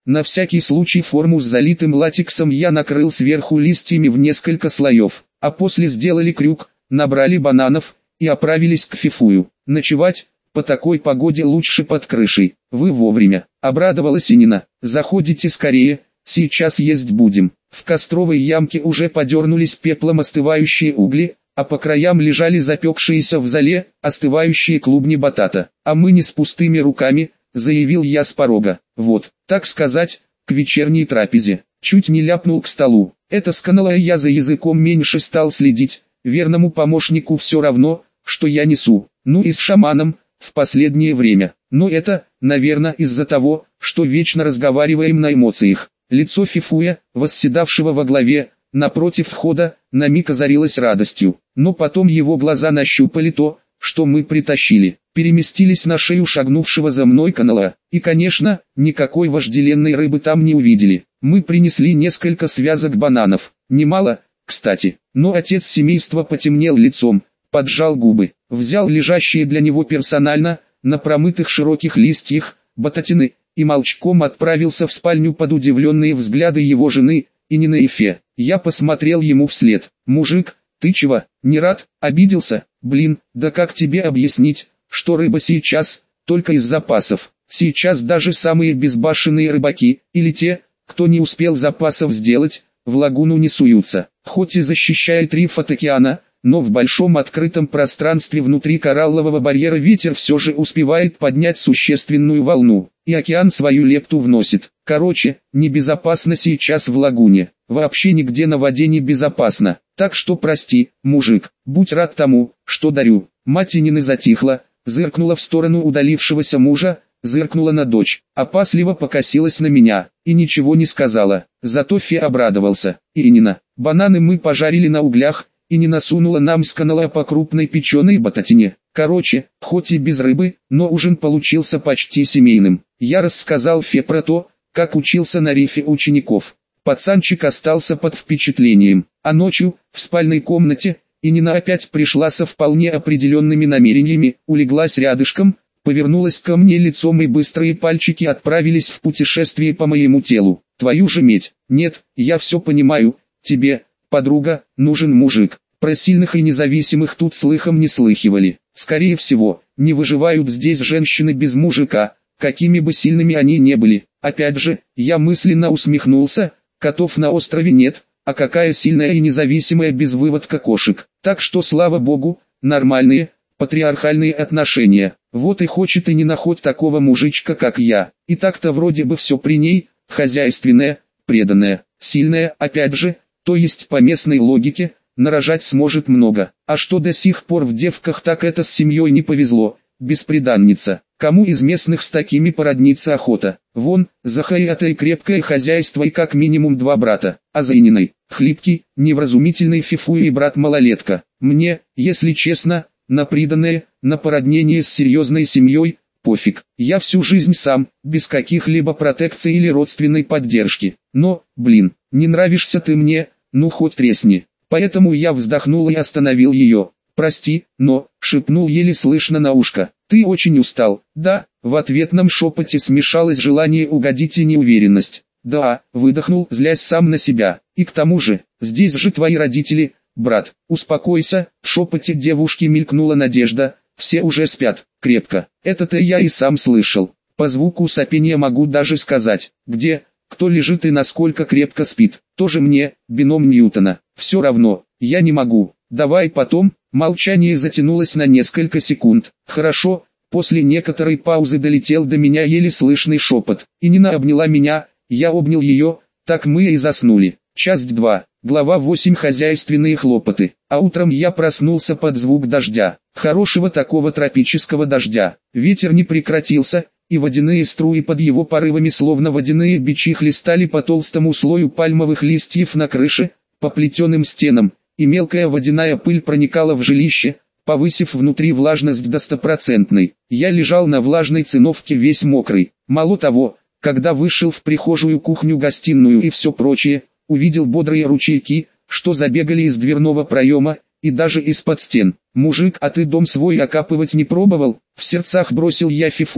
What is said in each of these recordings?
На всякий случай форму с залитым латексом я накрыл сверху листьями в несколько слоев, а после сделали крюк, набрали бананов и отправились к Фифую. Ночевать по такой погоде лучше под крышей. Вы вовремя, обрадовалась Инина. Заходите скорее, сейчас есть будем. В костровой ямке уже подернулись пеплом остывающие угли, а по краям лежали запекшиеся в золе, остывающие клубни батата. А мы не с пустыми руками, заявил я с порога. Вот, так сказать, к вечерней трапезе. Чуть не ляпнул к столу. Это сканула, я за языком меньше стал следить. Верному помощнику все равно, что я несу. Ну и с шаманом, в последнее время. Но это, наверное, из-за того, что вечно разговариваем на эмоциях. Лицо Фифуя, восседавшего во главе, напротив входа, на миг озарилось радостью. Но потом его глаза нащупали то, что мы притащили. Переместились на шею шагнувшего за мной канала. И, конечно, никакой вожделенной рыбы там не увидели. Мы принесли несколько связок бананов. Немало, кстати. Но отец семейства потемнел лицом, поджал губы, взял лежащие для него персонально, на промытых широких листьях, бататины, и молчком отправился в спальню под удивленные взгляды его жены, Инины и Фе. Я посмотрел ему вслед. «Мужик, ты чего, не рад?» «Обиделся? Блин, да как тебе объяснить, что рыба сейчас, только из запасов. Сейчас даже самые безбашенные рыбаки, или те, кто не успел запасов сделать, в лагуну не суются. Хоть и защищает риф от океана, но в большом открытом пространстве внутри кораллового барьера ветер все же успевает поднять существенную волну, и океан свою лепту вносит. Короче, небезопасно сейчас в лагуне, вообще нигде на воде не безопасно, так что прости, мужик, будь рад тому, что дарю». Мать Инины затихла, зыркнула в сторону удалившегося мужа, зыркнула на дочь, опасливо покосилась на меня, и ничего не сказала. Зато Фе обрадовался. «Инина, бананы мы пожарили на углях, и не насунула нам с канала по крупной печеной бататине. Короче, хоть и без рыбы, но ужин получился почти семейным. Я рассказал Фе про то, как учился на рифе учеников. Пацанчик остался под впечатлением, а ночью, в спальной комнате, Инина опять пришла со вполне определенными намерениями, улеглась рядышком, повернулась ко мне лицом, и быстрые пальчики отправились в путешествие по моему телу. Твою же медь, нет, я все понимаю, тебе, подруга, нужен мужик. Про сильных и независимых тут слыхом не слыхивали. Скорее всего, не выживают здесь женщины без мужика, какими бы сильными они не были. Опять же, я мысленно усмехнулся, котов на острове нет, а какая сильная и независимая без выводка кошек. Так что, слава богу, нормальные, патриархальные отношения. Вот и хочет и не находит такого мужичка, как я. И так-то вроде бы все при ней, хозяйственная, преданная, сильная, опять же, то есть по местной логике, нарожать сможет много. А что до сих пор в девках, так это с семьей не повезло, бесприданница. Кому из местных с такими породниться охота? Вон, за Хаятой крепкое хозяйство и как минимум 2 брата, а за Ининой, хлипкий, невразумительный Фифуя и брат-малолетка. Мне, если честно, на приданое, на породнение с серьезной семьей, пофиг. Я всю жизнь сам, без каких-либо протекций или родственной поддержки. Но, блин, не нравишься ты мне, ну хоть тресни. Поэтому я вздохнул и остановил ее. «Прости, но», — шепнул еле слышно на ушко, — «ты очень устал». «Да», — в ответном шепоте смешалось желание угодить и неуверенность. «Да», — выдохнул, злясь сам на себя. «И к тому же, здесь же твои родители, брат». «Успокойся», — в шепоте девушки мелькнула надежда, «все уже спят, крепко». Это-то я и сам слышал. По звуку сопения могу даже сказать, где, кто лежит и насколько крепко спит. Тоже мне, бином Ньютона. Все равно, я не могу. Давай потом. Молчание затянулось на несколько секунд. Хорошо. После некоторой паузы долетел до меня еле слышный шепот. Инина обняла меня, я обнял ее, так мы и заснули. Часть 2. Глава 8. Хозяйственные хлопоты. А утром я проснулся под звук дождя. Хорошего такого тропического дождя. Ветер не прекратился, и водяные струи под его порывами словно водяные бичи хлестали по толстому слою пальмовых листьев на крыше, по плетеным стенам, и мелкая водяная пыль проникала в жилище, повысив внутри влажность до 100%. Я лежал на влажной циновке весь мокрый. Мало того, когда вышел в прихожую, кухню, гостиную и все прочее, увидел бодрые ручейки, что забегали из дверного проема, и даже из-под стен. «Мужик, а ты дом свой окапывать не пробовал?» В сердцах бросил я Фифую,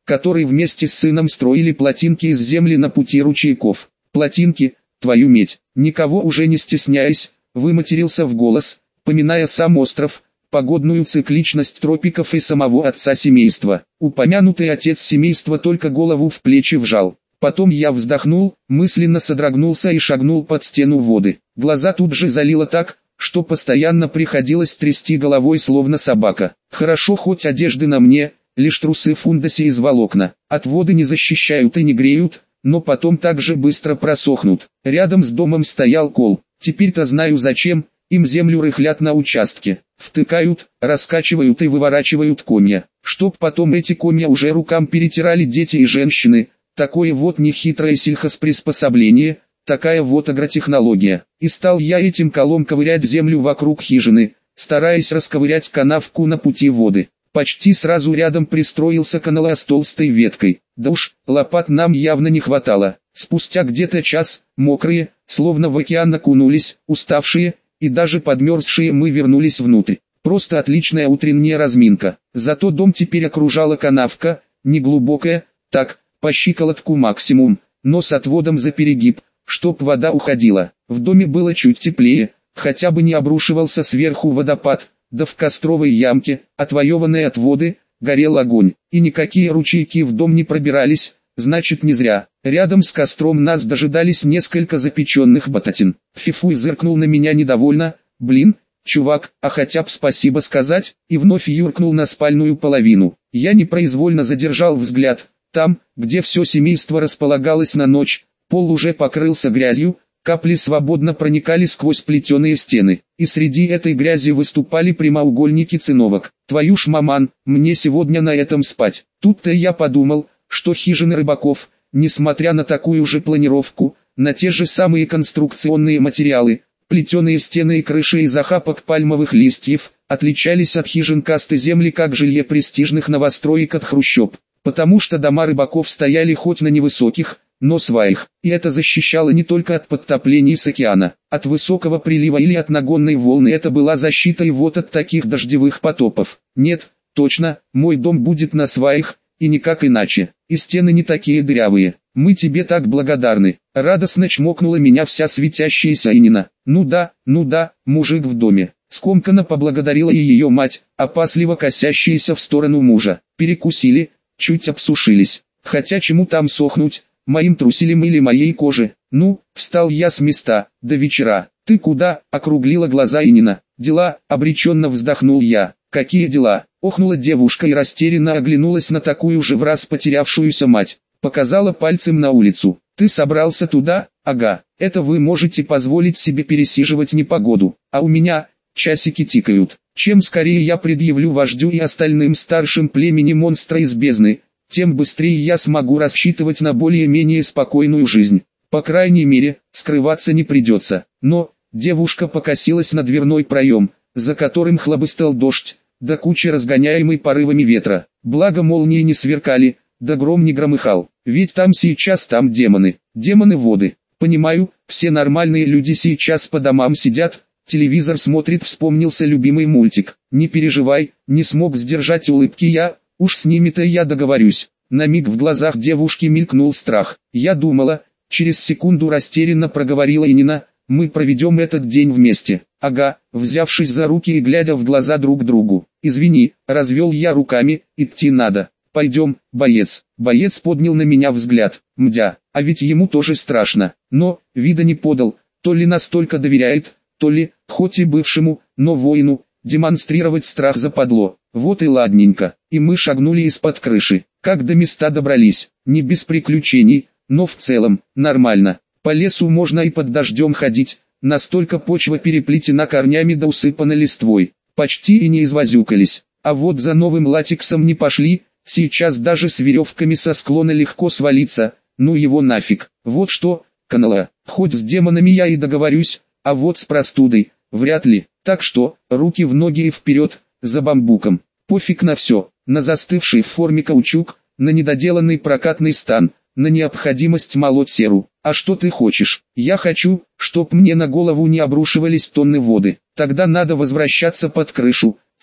который вместе с сыном строили плотинки из земли на пути ручейков. Плотинки, твою медь, никого уже не стесняясь, выматерился в голос, поминая сам остров, погодную цикличность тропиков и самого отца семейства. Упомянутый отец семейства только голову в плечи вжал. Потом я вздохнул, мысленно содрогнулся и шагнул под стену воды. Глаза тут же залило так, что постоянно приходилось трясти головой словно собака. Хорошо хоть одежды на мне, лишь трусы в фундасе из волокна. От воды не защищают и не греют, но потом так же быстро просохнут. Рядом с домом стоял кол. Теперь-то знаю зачем, им землю рыхлят на участке. Втыкают, раскачивают и выворачивают комья. Чтоб потом эти комья уже рукам перетирали дети и женщины. Такое вот нехитрое сельхозприспособление, такая вот агротехнология. И стал я этим колом ковырять землю вокруг хижины, стараясь расковырять канавку на пути воды. Почти сразу рядом пристроился канала с толстой веткой. Да уж, лопат нам явно не хватало. Спустя где-то час, мокрые, словно в океан окунулись, уставшие и даже подмерзшие, мы вернулись внутрь. Просто отличная утренняя разминка. Зато дом теперь окружала канавка, неглубокая, так, по щиколотку максимум, но с отводом за перегиб, чтоб вода уходила. В доме было чуть теплее, хотя бы не обрушивался сверху водопад, да в костровой ямке, отвоеванной от воды, горел огонь, и никакие ручейки в дом не пробирались, значит не зря. Рядом с костром нас дожидались несколько запеченных бататин. Фифуй зыркнул на меня недовольно, блин, чувак, а хотя б спасибо сказать, и вновь юркнул на спальную половину. Я непроизвольно задержал взгляд. Там, где все семейство располагалось на ночь, пол уже покрылся грязью, капли свободно проникали сквозь плетеные стены, и среди этой грязи выступали прямоугольники циновок. Твою ж маман, мне сегодня на этом спать. Тут-то я подумал, что хижины рыбаков, несмотря на такую же планировку, на те же самые конструкционные материалы, плетеные стены и крыши из охапок пальмовых листьев, отличались от хижин касты земли как жилье престижных новостроек от хрущоб. Потому что дома рыбаков стояли хоть на невысоких, но сваях, и это защищало не только от подтоплений с океана, от высокого прилива или от нагонной волны, это была защита и вот от таких дождевых потопов. Нет, точно, мой дом будет на сваях, и никак иначе, и стены не такие дырявые. Мы тебе так благодарны. Радостно чмокнула меня вся светящаяся Инина. Ну да, мужик в доме. Скомканно поблагодарила и ее мать, опасливо косящаяся в сторону мужа. Перекусили, чуть обсушились. Хотя чему там сохнуть, моим труселям или моей коже. Ну, встал я с места, до вечера. Ты куда? Округлила глаза Инина. Дела, обреченно вздохнул я. Какие дела? Охнула девушка и растерянно оглянулась на такую же враз потерявшуюся мать. Показала пальцем на улицу. Ты собрался туда? Ага. Это вы можете позволить себе пересиживать непогоду. А у меня часики тикают. Чем скорее я предъявлю вождю и остальным старшим племени монстра из бездны, тем быстрее я смогу рассчитывать на более-менее спокойную жизнь. По крайней мере, скрываться не придется. Но, девушка покосилась на дверной проем, за которым хлобыстал дождь, да куча разгоняемой порывами ветра. Благо молнии не сверкали, да гром не громыхал. Ведь там демоны, демоны воды. Понимаю, все нормальные люди сейчас по домам сидят, телевизор смотрит, вспомнился любимый мультик. Не переживай, не смог сдержать улыбки я, уж с ними-то я договорюсь. На миг в глазах девушки мелькнул страх. Я думала, через секунду растерянно проговорила Инина, мы проведем этот день вместе. Ага, взявшись за руки и глядя в глаза друг другу. Извини, развел я руками, идти надо. Пойдем, боец. Боец поднял на меня взгляд. Мдя, а ведь ему тоже страшно. Но, вида не подал, то ли настолько доверяет, то ли, хоть и бывшему, но воину, демонстрировать страх западло. Вот и ладненько. И мы шагнули из-под крыши. Как до места добрались, не без приключений, но в целом, нормально. По лесу можно и под дождем ходить, настолько почва переплетена корнями да усыпана листвой. Почти и не извозюкались. А вот за новым латексом не пошли, сейчас даже с веревками со склона легко свалиться, ну его нафиг. Вот что, канала, хоть с демонами я и договорюсь, а вот с простудой, вряд ли. Так что, руки в ноги и вперед, за бамбуком. Пофиг на все, на застывший в форме каучук, на недоделанный прокатный стан, на необходимость молоть серу. А что ты хочешь? Я хочу, чтоб мне на голову не обрушивались тонны воды. Тогда надо возвращаться под крышу,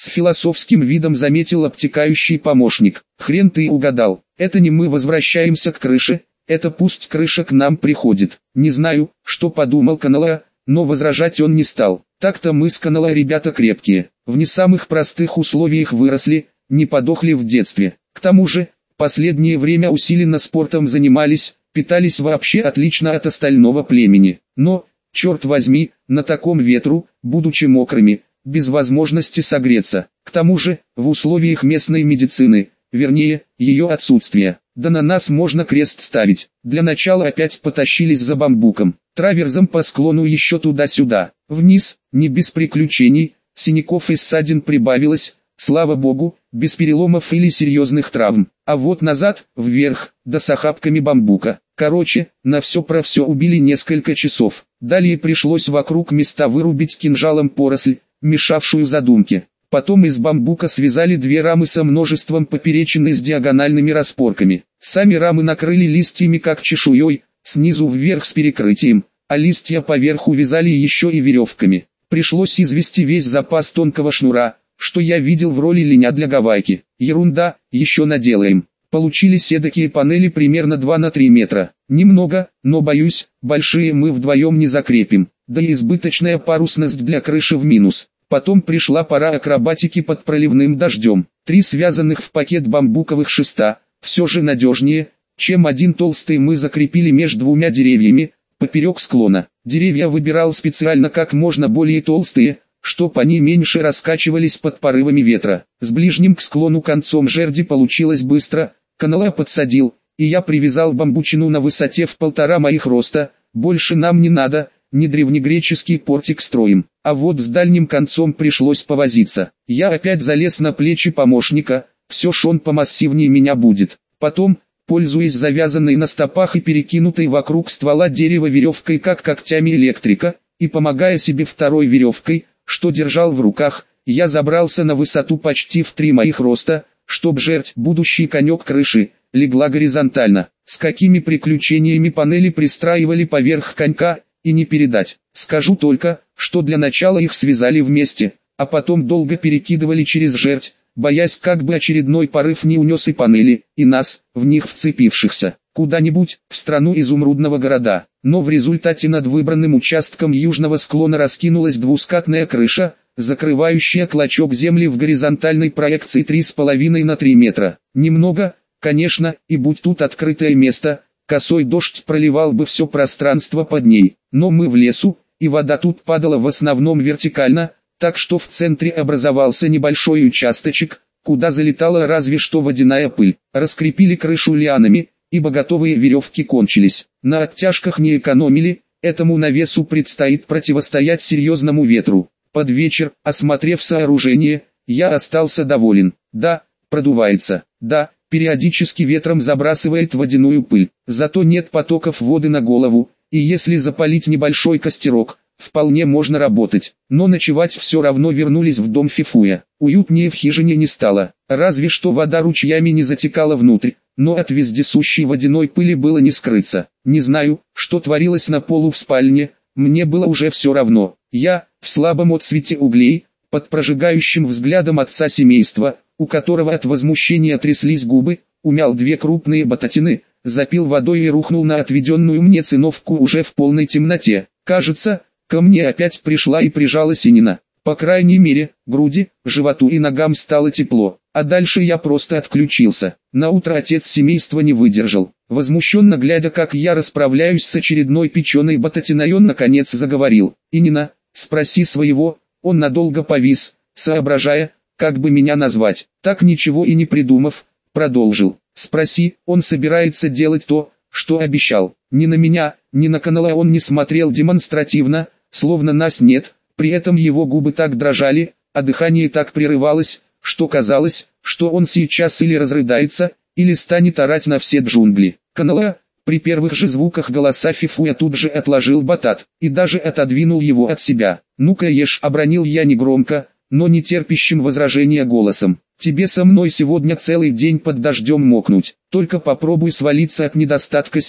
С философским видом заметил обтекающий помощник. Хрен ты угадал, это не мы возвращаемся к крыше, это пусть крыша к нам приходит. Не знаю, что подумал Канала, но возражать он не стал. Так-то мы с Канала ребята крепкие, в не самых простых условиях выросли, не подохли в детстве. К тому же, последнее время усиленно спортом занимались, питались вообще отлично от остального племени. Но, черт возьми, на таком ветру, будучи мокрыми, без возможности согреться. К тому же, в условиях местной медицины, вернее, ее отсутствия, да на нас можно крест ставить. Для начала опять потащились за бамбуком, траверзом по склону еще туда-сюда, вниз, не без приключений, синяков и ссадин прибавилось, слава богу, без переломов или серьезных травм. А вот назад, вверх, да с охапками бамбука. Короче, на все про все убили несколько часов. Далее пришлось вокруг места вырубить кинжалом поросль, мешавшую задумке. Потом из бамбука связали две рамы со множеством поперечин и с диагональными распорками. Сами рамы накрыли листьями как чешуей, снизу вверх с перекрытием, а листья поверху вязали еще и веревками. Пришлось извести весь запас тонкого шнура, что я видел в роли линя для гавайки. Ерунда, еще наделаем. Получились эдакие панели примерно 2 на 3 метра. Немного, но боюсь, большие мы вдвоем не закрепим. Да и избыточная парусность для крыши в минус. Потом пришла пора акробатики под проливным дождем. 3 связанных в пакет бамбуковых шеста, все же надежнее, чем один толстый мы закрепили между двумя деревьями, поперек склона. Деревья выбирал специально как можно более толстые, чтоб они меньше раскачивались под порывами ветра. С ближним к склону концом жерди получилось быстро, Канала подсадил, и я привязал бамбучину на высоте в 1,5 моих роста, больше нам не надо, не древнегреческий портик строим. А вот с дальним концом пришлось повозиться. Я опять залез на плечи помощника, все ж он помассивнее меня будет. Потом, пользуясь завязанной на стопах и перекинутой вокруг ствола дерева веревкой как когтями электрика, и помогая себе второй веревкой, что держал в руках, я забрался на высоту почти в 3 моих роста, чтоб жерть, будущий конек крыши, легла горизонтально. С какими приключениями панели пристраивали поверх конька, и не передать. Скажу только, что для начала их связали вместе, а потом долго перекидывали через жерть, боясь как бы очередной порыв не унес и панели, и нас, в них вцепившихся, куда-нибудь, в страну изумрудного города. Но в результате над выбранным участком южного склона раскинулась двускатная крыша, закрывающая клочок земли в горизонтальной проекции 3,5 на 3 метра. Немного, конечно, и будь тут открытое место, косой дождь проливал бы все пространство под ней. Но мы в лесу, и вода тут падала в основном вертикально, так что в центре образовался небольшой участочек, куда залетала разве что водяная пыль. Раскрепили крышу лианами, ибо готовые веревки кончились. На оттяжках не экономили, этому навесу предстоит противостоять серьезному ветру. Под вечер, осмотрев сооружение, я остался доволен. Да, продувается. Да, периодически ветром забрасывает водяную пыль. Зато нет потоков воды на голову, и если запалить небольшой костерок, вполне можно работать. Но ночевать все равно вернулись в дом Фифуя. Уютнее в хижине не стало, разве что вода ручьями не затекала внутрь, но от вездесущей водяной пыли было не скрыться. Не знаю, что творилось на полу в спальне, мне было уже все равно. Я, в слабом отсвете углей, под прожигающим взглядом отца семейства, у которого от возмущения тряслись губы, умял 2 крупные бататины, запил водой и рухнул на отведенную мне циновку уже в полной темноте. Кажется, ко мне опять пришла и прижалась Инина. По крайней мере, груди, животу и ногам стало тепло, а дальше я просто отключился. Наутро отец семейства не выдержал. Возмущенно глядя, как я расправляюсь с очередной печеной бататиной, он наконец заговорил. «Инина, спроси своего». Он надолго повис, соображая, как бы меня назвать. Так ничего и не придумав, продолжил. «Спроси, он собирается делать то, что обещал». Ни на меня, ни на Канала он не смотрел демонстративно, словно нас нет. При этом его губы так дрожали, а дыхание так прерывалось, что казалось, что он сейчас или разрыдается, или станет орать на все джунгли. Канала, при первых же звуках голоса Фифуя тут же отложил батат, и даже отодвинул его от себя. «Ну-ка ешь», — обронил я негромко, но не терпящим возражения голосом. «Тебе со мной сегодня целый день под дождем мокнуть, только попробуй свалиться от недостатка сил».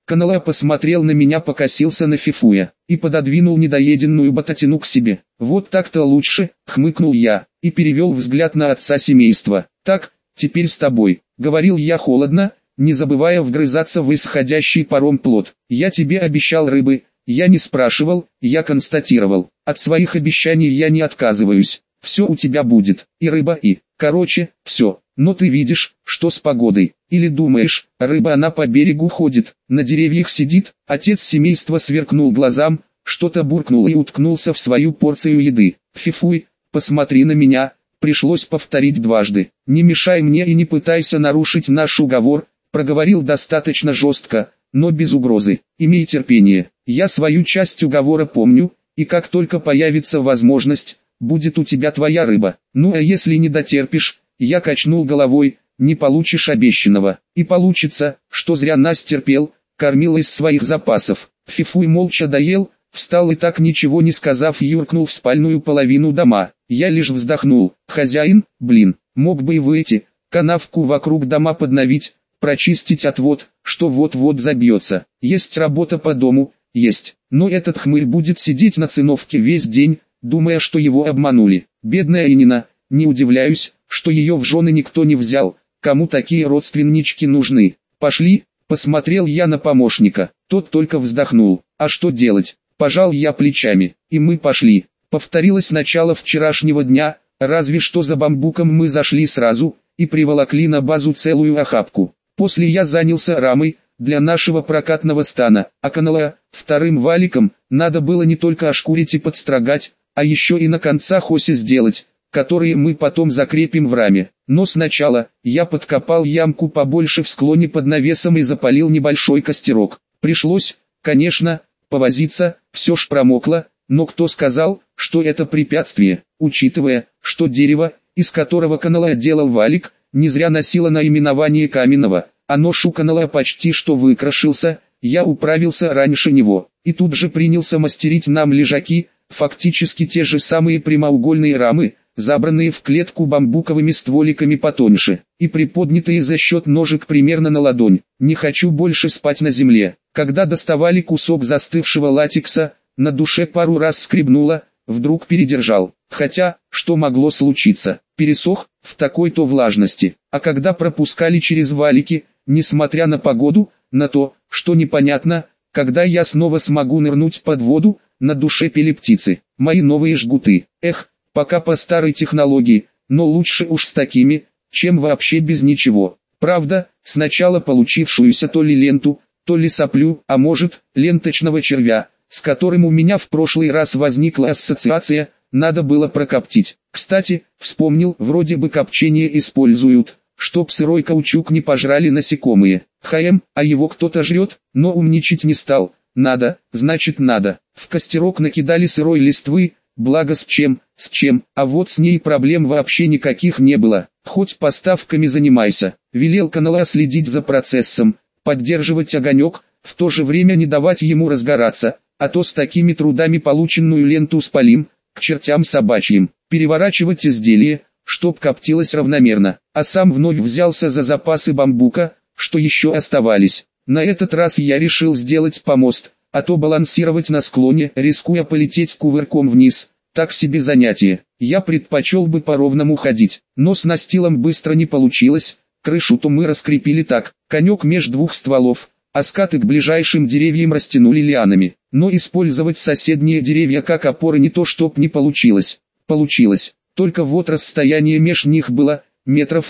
Канала посмотрел на меня, покосился на Фифуя и пододвинул недоеденную бататину к себе. Вот так-то лучше, хмыкнул я и перевел взгляд на отца семейства. Так, теперь с тобой, говорил я холодно, не забывая вгрызаться в исходящий паром плод. Я тебе обещал рыбы, я не спрашивал, я констатировал. От своих обещаний я не отказываюсь. Все у тебя будет, и рыба, и, короче, все. Но ты видишь, что с погодой. Или думаешь, рыба она по берегу ходит, на деревьях сидит? Отец семейства сверкнул глазам, что-то буркнул и уткнулся в свою порцию еды. Фифуй, посмотри на меня, пришлось повторить дважды. Не мешай мне и не пытайся нарушить наш уговор, проговорил достаточно жестко, но без угрозы. Имей терпение, я свою часть уговора помню, и как только появится возможность, будет у тебя твоя рыба. Ну а если не дотерпишь, я качнул головой, не получишь обещанного. И получится, что зря нас терпел, кормил из своих запасов. Фифуй молча доел, встал и так ничего не сказав юркнул в спальную половину дома. Я лишь вздохнул. Хозяин, блин, мог бы и выйти, канавку вокруг дома подновить, прочистить отвод, что вот-вот забьется. Есть работа по дому, есть. Но этот хмырь будет сидеть на циновке весь день, думая, что его обманули. Бедная Инина, не удивляюсь, что ее в жены никто не взял, кому такие родственнички нужны. Пошли, посмотрел я на помощника, тот только вздохнул. А что делать? Пожал я плечами, и мы пошли. Повторилось начало вчерашнего дня, разве что за бамбуком мы зашли сразу, и приволокли на базу целую охапку. После я занялся рамой, для нашего прокатного стана, а канала, вторым валиком, надо было не только ошкурить и подстрогать, а еще и на концах оси сделать, которые мы потом закрепим в раме. Но сначала, я подкопал ямку побольше в склоне под навесом и запалил небольшой костерок. Пришлось, конечно, повозиться, все ж промокло, но кто сказал, что это препятствие, учитывая, что дерево, из которого канала делал валик, не зря носило наименование каменного, а нож у канала почти что выкрашился, я управился раньше него, и тут же принялся мастерить нам лежаки, фактически те же самые прямоугольные рамы, забранные в клетку бамбуковыми стволиками потоньше, и приподнятые за счет ножек примерно на ладонь. Не хочу больше спать на земле. Когда доставали кусок застывшего латекса, на душе пару раз скребнуло, вдруг передержал. Хотя, что могло случиться? Пересох, в такой-то влажности. А когда пропускали через валики, несмотря на погоду, на то, что непонятно, когда я снова смогу нырнуть под воду, на душе пели птицы. Мои новые жгуты. Эх, пока по старой технологии, но лучше уж с такими, чем вообще без ничего. Правда, сначала получившуюся то ли ленту, то ли соплю, а может, ленточного червя, с которым у меня в прошлый раз возникла ассоциация, надо было прокоптить. Кстати, вспомнил, вроде бы копчение используют, чтоб сырой каучук не пожрали насекомые. А его кто-то жрет, но умничать не стал. Надо, значит надо. В костерок накидали сырой листвы, благо с чем, а вот с ней проблем вообще никаких не было. Хоть поставками занимайся. Велел канала следить за процессом, поддерживать огонек, в то же время не давать ему разгораться, а то с такими трудами полученную ленту спалим, к чертям собачьим. Переворачивать изделие, чтоб коптилось равномерно, а сам вновь взялся за запасы бамбука, что еще оставались. На этот раз я решил сделать помост, а то балансировать на склоне, рискуя полететь кувырком вниз, так себе занятие. Я предпочел бы по ровному ходить, но с настилом быстро не получилось, крышу-то мы раскрепили так, конек меж двух стволов, а скаты к ближайшим деревьям растянули лианами, но использовать соседние деревья как опоры не то чтоб не получилось. Получилось, только вот расстояние меж них было, 8 метров.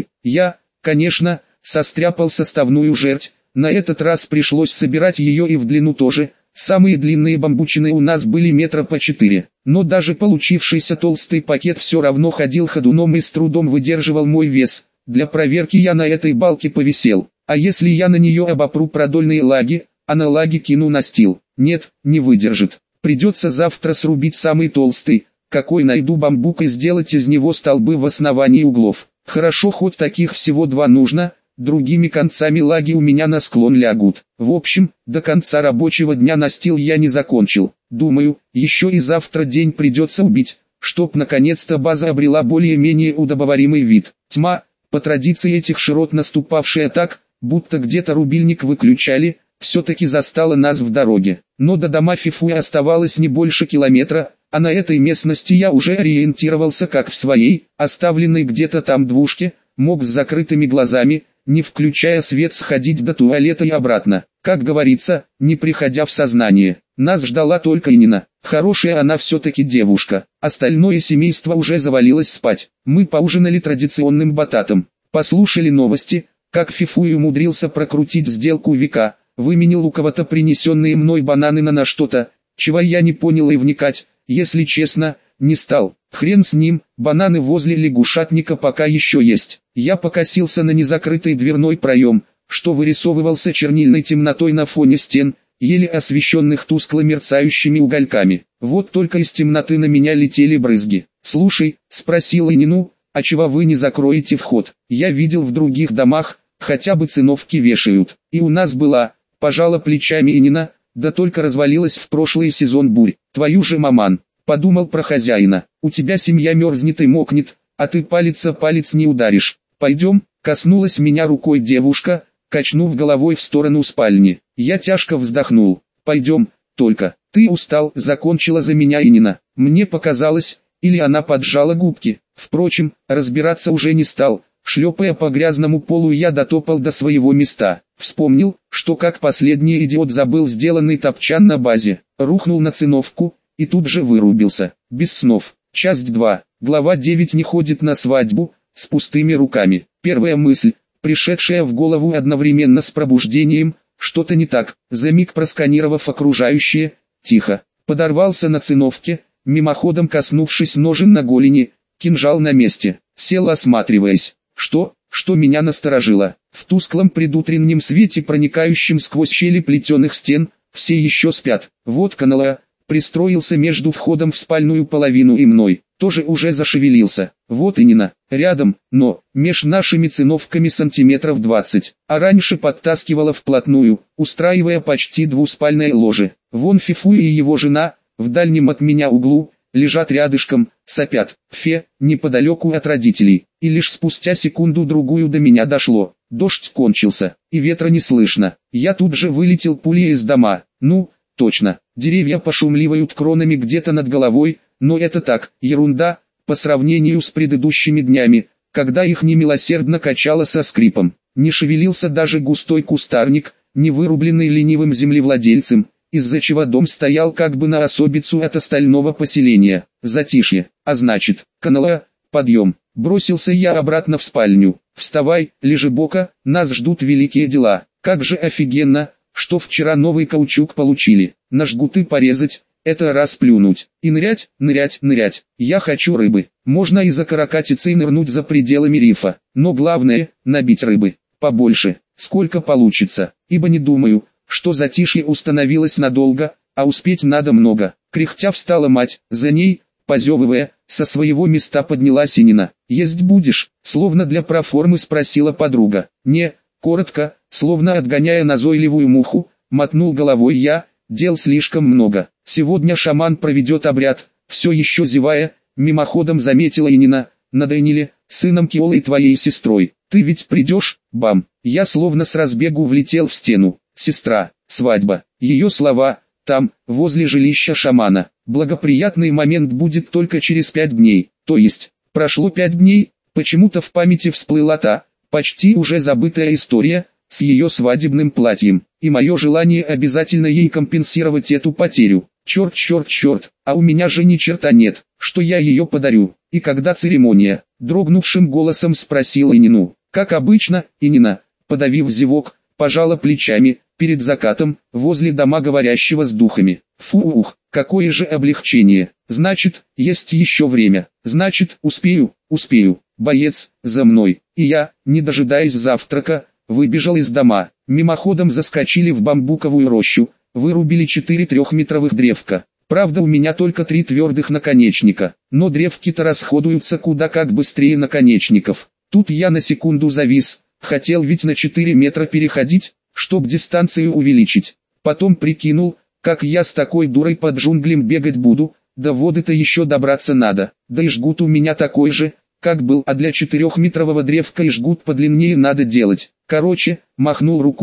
Я, конечно, состряпал составную жерть, на этот раз пришлось собирать ее и в длину тоже, самые длинные бамбучины у нас были 4 метра, но даже получившийся толстый пакет все равно ходил ходуном и с трудом выдерживал мой вес. Для проверки я на этой балке повисел, а если я на нее обопру продольные лаги, а на лаги кину настил? Нет, не выдержит, придется завтра срубить самый толстый, какой найду бамбук и сделать из него столбы в основании углов. Хорошо, хоть таких всего 2 нужно, другими концами лаги у меня на склон лягут. В общем, до конца рабочего дня настил я не закончил. Думаю, еще и завтра день придется убить, чтоб наконец-то база обрела более-менее удобоваримый вид. Тьма, по традиции этих широт наступавшая так, будто где-то рубильник выключали, все-таки застала нас в дороге. Но до дома Фифуя оставалось не больше километра, а на этой местности я уже ориентировался как в своей, оставленной где-то там двушке, мог с закрытыми глазами, не включая свет, сходить до туалета и обратно. Как говорится, не приходя в сознание. Нас ждала только Инина. Хорошая она все-таки девушка. Остальное семейство уже завалилось спать. Мы поужинали традиционным бататом. Послушали новости, как Фифуй умудрился прокрутить сделку века. Выменил у кого-то принесенные мной бананы на что-то, чего я не понял и вникать, если честно, не стал. Хрен с ним, бананы возле лягушатника пока еще есть. Я покосился на незакрытый дверной проем, что вырисовывался чернильной темнотой на фоне стен, еле освещенных тускло мерцающими угольками. Вот только из темноты на меня летели брызги. «Слушай», — спросил Инину, — «а чего вы не закроете вход? Я видел в других домах, хотя бы циновки вешают. И у нас была», — пожала плечами Инина, — «да только развалилась в прошлый сезон бурь. Твою же маман». Подумал про хозяина. «У тебя семья мерзнет и мокнет, а ты палец о палец не ударишь. Пойдем», — коснулась меня рукой девушка, качнув головой в сторону спальни. Я тяжко вздохнул. «Пойдем, только, ты устал», — закончила за меня Инина. Мне показалось, или она поджала губки. Впрочем, разбираться уже не стал. Шлепая по грязному полу, я дотопал до своего места. Вспомнил, что как последний идиот забыл сделанный топчан на базе. Рухнул на циновку и тут же вырубился. Без снов. Часть 2. Глава 9. Не ходит на свадьбу с пустыми руками. Первая мысль, пришедшая в голову одновременно с пробуждением, что-то не так. За миг просканировав окружающее, тихо, подорвался на циновке, мимоходом коснувшись ножен на голени, кинжал на месте. Сел, осматриваясь. Что меня насторожило? В тусклом предутреннем свете, проникающем сквозь щели плетеных стен, все еще спят. Вот Канала пристроился между входом в спальную половину и мной, тоже уже зашевелился. Вот и Нина, рядом, но меж нашими циновками сантиметров 20, а раньше подтаскивала вплотную, устраивая почти двуспальное ложе. Вон Фифуй и его жена, в дальнем от меня углу, лежат рядышком, сопят. Неподалеку от родителей. И лишь спустя секунду-другую до меня дошло. Дождь кончился, и ветра не слышно. Я тут же вылетел пулей из дома. Ну, точно, деревья пошумливают кронами где-то над головой, но это так, ерунда, по сравнению с предыдущими днями, когда их немилосердно качало со скрипом. Не шевелился даже густой кустарник, не вырубленный ленивым землевладельцем, из-за чего дом стоял как бы на особицу от остального поселения. Затишье, а значит, Канала, подъем. Бросился я обратно в спальню. Вставай, лежебока, нас ждут великие дела. Как же офигенно, что вчера новый каучук получили. На жгуты порезать, это расплюнуть. И нырять, нырять, нырять. Я хочу рыбы. Можно и за каракатицей нырнуть за пределами рифа. Но главное, набить рыбы. Побольше. Сколько получится. Ибо не думаю, что затишье установилось надолго, а успеть надо много. Кряхтя встала мать, за ней, позевывая, со своего места поднялась Инина. «Есть будешь?» — словно для проформы спросила подруга. «Не», — коротко, словно отгоняя назойливую муху, мотнул головой я, дел слишком много. Сегодня шаман проведет обряд, все еще зевая, мимоходом заметила Инина, на Даниле, сыном Киолы и твоей сестрой. «Ты ведь придешь?» Бам! Я словно с разбегу влетел в стену. Сестра, свадьба, ее слова, там, возле жилища шамана. Благоприятный момент будет только через 5 дней, то есть, прошло 5 дней, почему-то в памяти всплыла та, почти уже забытая история, с ее свадебным платьем, и мое желание обязательно ей компенсировать эту потерю. Черт, а у меня же ни черта нет, что я ее подарю. И когда церемония? Дрогнувшим голосом спросила Инину. Как обычно, Инина, подавив зевок, пожала плечами, перед закатом, возле дома говорящего с духами. Фух, какое же облегчение. Значит, есть еще время. Значит, успею. Боец, за мной. И я, не дожидаясь завтрака, выбежал из дома. Мимоходом заскочили в бамбуковую рощу, вырубили 4 трехметровых древка. Правда, у меня только 3 твердых наконечника, но древки-то расходуются куда как быстрее наконечников. Тут я на секунду завис, хотел ведь на 4 метра переходить, чтоб дистанцию увеличить. Потом прикинул, как я с такой дурой под джунглем бегать буду, до воды-то еще добраться надо. Да и жгут у меня такой же, как был, а для 4-метрового древка и жгут подлиннее надо делать. Короче, махнул рукой,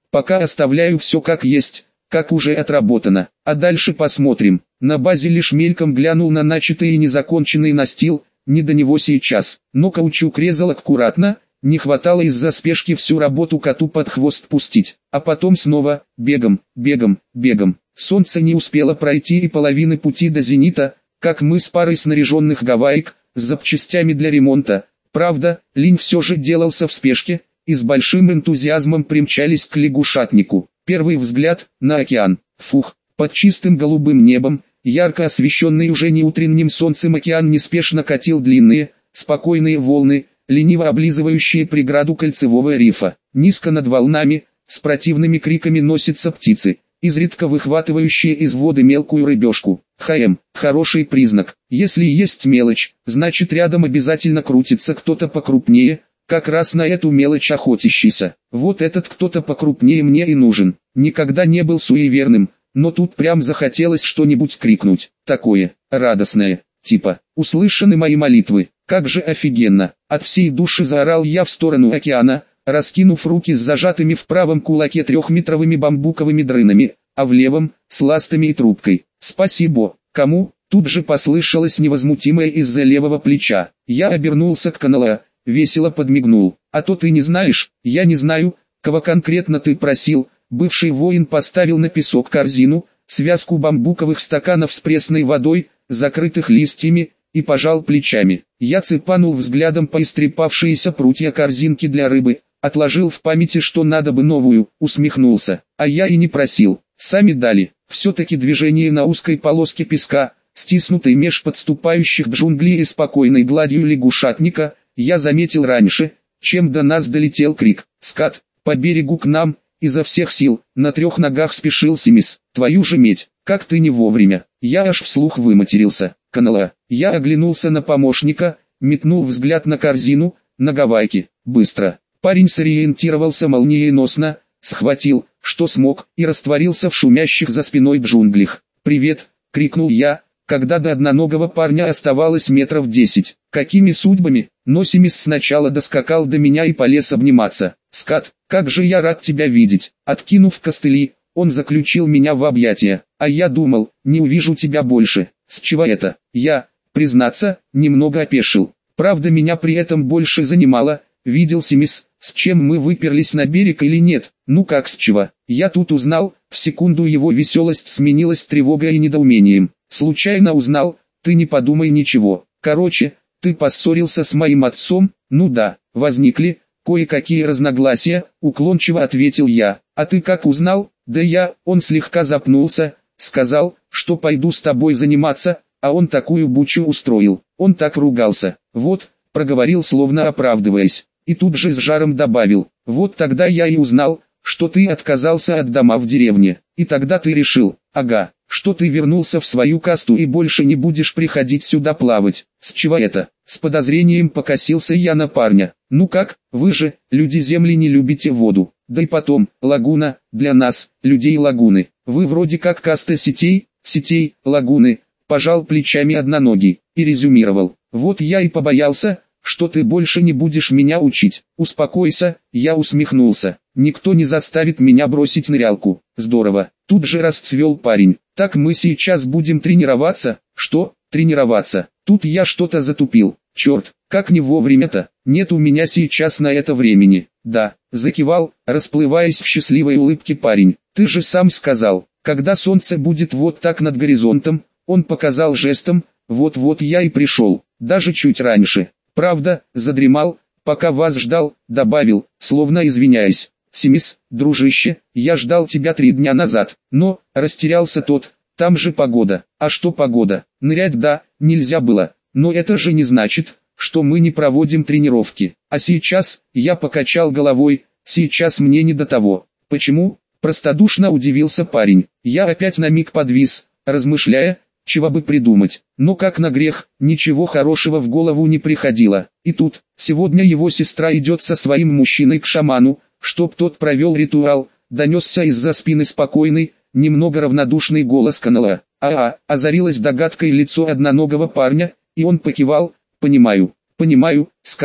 Пока оставляю все как есть, как уже отработано, а дальше посмотрим. На базе лишь мельком глянул на начатый и незаконченный настил, не до него сейчас. Но каучук резал аккуратно, не хватало из-за спешки всю работу коту под хвост пустить. А потом снова, бегом, бегом, бегом. Солнце не успело пройти и половины пути до зенита, как мы с парой снаряженных гаваек, с запчастями для ремонта. Правда, линь все же делался в спешке, и с большим энтузиазмом примчались к лягушатнику. Первый взгляд на океан. Фух, под чистым голубым небом, ярко освещенный уже не утренним солнцем, океан неспешно катил длинные, спокойные волны, лениво облизывающие преграду кольцевого рифа. Низко над волнами, с противными криками носятся птицы, изредка выхватывающие из воды мелкую рыбешку. Хороший признак. Если есть мелочь, значит рядом обязательно крутится кто-то покрупнее, как раз на эту мелочь охотящийся. Вот этот кто-то покрупнее мне и нужен. Никогда не был суеверным, но тут прям захотелось что-нибудь крикнуть. Такое, радостное, типа, услышаны мои молитвы. Как же офигенно. От всей души заорал я в сторону океана, раскинув руки с зажатыми в правом кулаке трехметровыми бамбуковыми дрынами, а в левом — с ластами и трубкой. Спасибо. Кому? Тут же послышалось невозмутимое из-за левого плеча. Я обернулся к Канала, весело подмигнул. А то ты не знаешь, я не знаю, кого конкретно ты просил. Бывший воин поставил на песок корзину, связку бамбуковых стаканов с пресной водой, закрытых листьями, и пожал плечами. Я цепанул взглядом по истрепавшиеся прутья корзинки для рыбы, отложил в памяти, что надо бы новую, усмехнулся. А я и не просил, сами дали. Все-таки движение на узкой полоске песка, стиснутой меж подступающих джунглей и спокойной гладью лягушатника, я заметил раньше, чем до нас долетел крик. «Скат, по берегу к нам!» Изо всех сил, на 3 ногах спешил Семис. «Твою же медь, как ты не вовремя!» Я аж вслух выматерился. Канала. Я оглянулся на помощника, метнул взгляд на корзину, на гавайки. Быстро. Парень сориентировался молниеносно, схватил, что смог, и растворился в шумящих за спиной джунглях. «Привет!» — крикнул я, когда до одноногого парня оставалось метров 10. Какими судьбами? Но Семис сначала доскакал до меня и полез обниматься. «Скат, как же я рад тебя видеть!» Откинув костыли, он заключил меня в объятия. «А я думал, не увижу тебя больше. С чего это?» Я, признаться, немного опешил. Правда, меня при этом больше занимало, видел Семис, с чем мы выперлись на берег или нет. Ну как с чего? Я тут узнал, в секунду его веселость сменилась тревогой и недоумением. Случайно узнал, ты не подумай ничего. Короче, ты поссорился с моим отцом? Ну да, возникли кое-какие разногласия, уклончиво ответил я. А ты как узнал? Да я, он слегка запнулся, сказал, что пойду с тобой заниматься, а он такую бучу устроил. Он так ругался. Вот, проговорил словно оправдываясь. И тут же с жаром добавил. Вот тогда я и узнал, что ты отказался от дома в деревне. И тогда ты решил, ага, что ты вернулся в свою касту и больше не будешь приходить сюда плавать. С чего это? С подозрением покосился я на парня. Ну как, вы же, люди земли, не любите воду. Да и потом, лагуна, для нас, людей лагуны. Вы вроде как каста сетей, лагуны. Пожал плечами одноногий и резюмировал. Вот я и побоялся, что ты больше не будешь меня учить. Успокойся, я усмехнулся. Никто не заставит меня бросить нырялку. Здорово. Тут же расцвел парень. Так мы сейчас будем тренироваться? Что, тренироваться? Тут я что-то затупил. Черт, как не вовремя-то. Нет у меня сейчас на это времени. Да, закивал, расплываясь в счастливой улыбке парень. Ты же сам сказал, когда солнце будет вот так над горизонтом, он показал жестом, вот-вот я и пришел, даже чуть раньше. Правда, задремал, пока вас ждал, добавил, словно извиняясь. Семис, дружище, я ждал тебя 3 дня назад, но, растерялся тот, там же погода. А что погода? Нырять да, нельзя было, но это же не значит, что мы не проводим тренировки. А сейчас, я покачал головой, сейчас мне не до того. Почему? Простодушно удивился парень. Я опять на миг подвис, размышляя, чего бы придумать, но как на грех, ничего хорошего в голову не приходило. И тут, сегодня его сестра идет со своим мужчиной к шаману, чтоб тот провел ритуал, донесся из-за спины спокойный, немного равнодушный голос Канала. Озарилось догадкой лицо одноногого парня, и он покивал. Понимаю, Скат,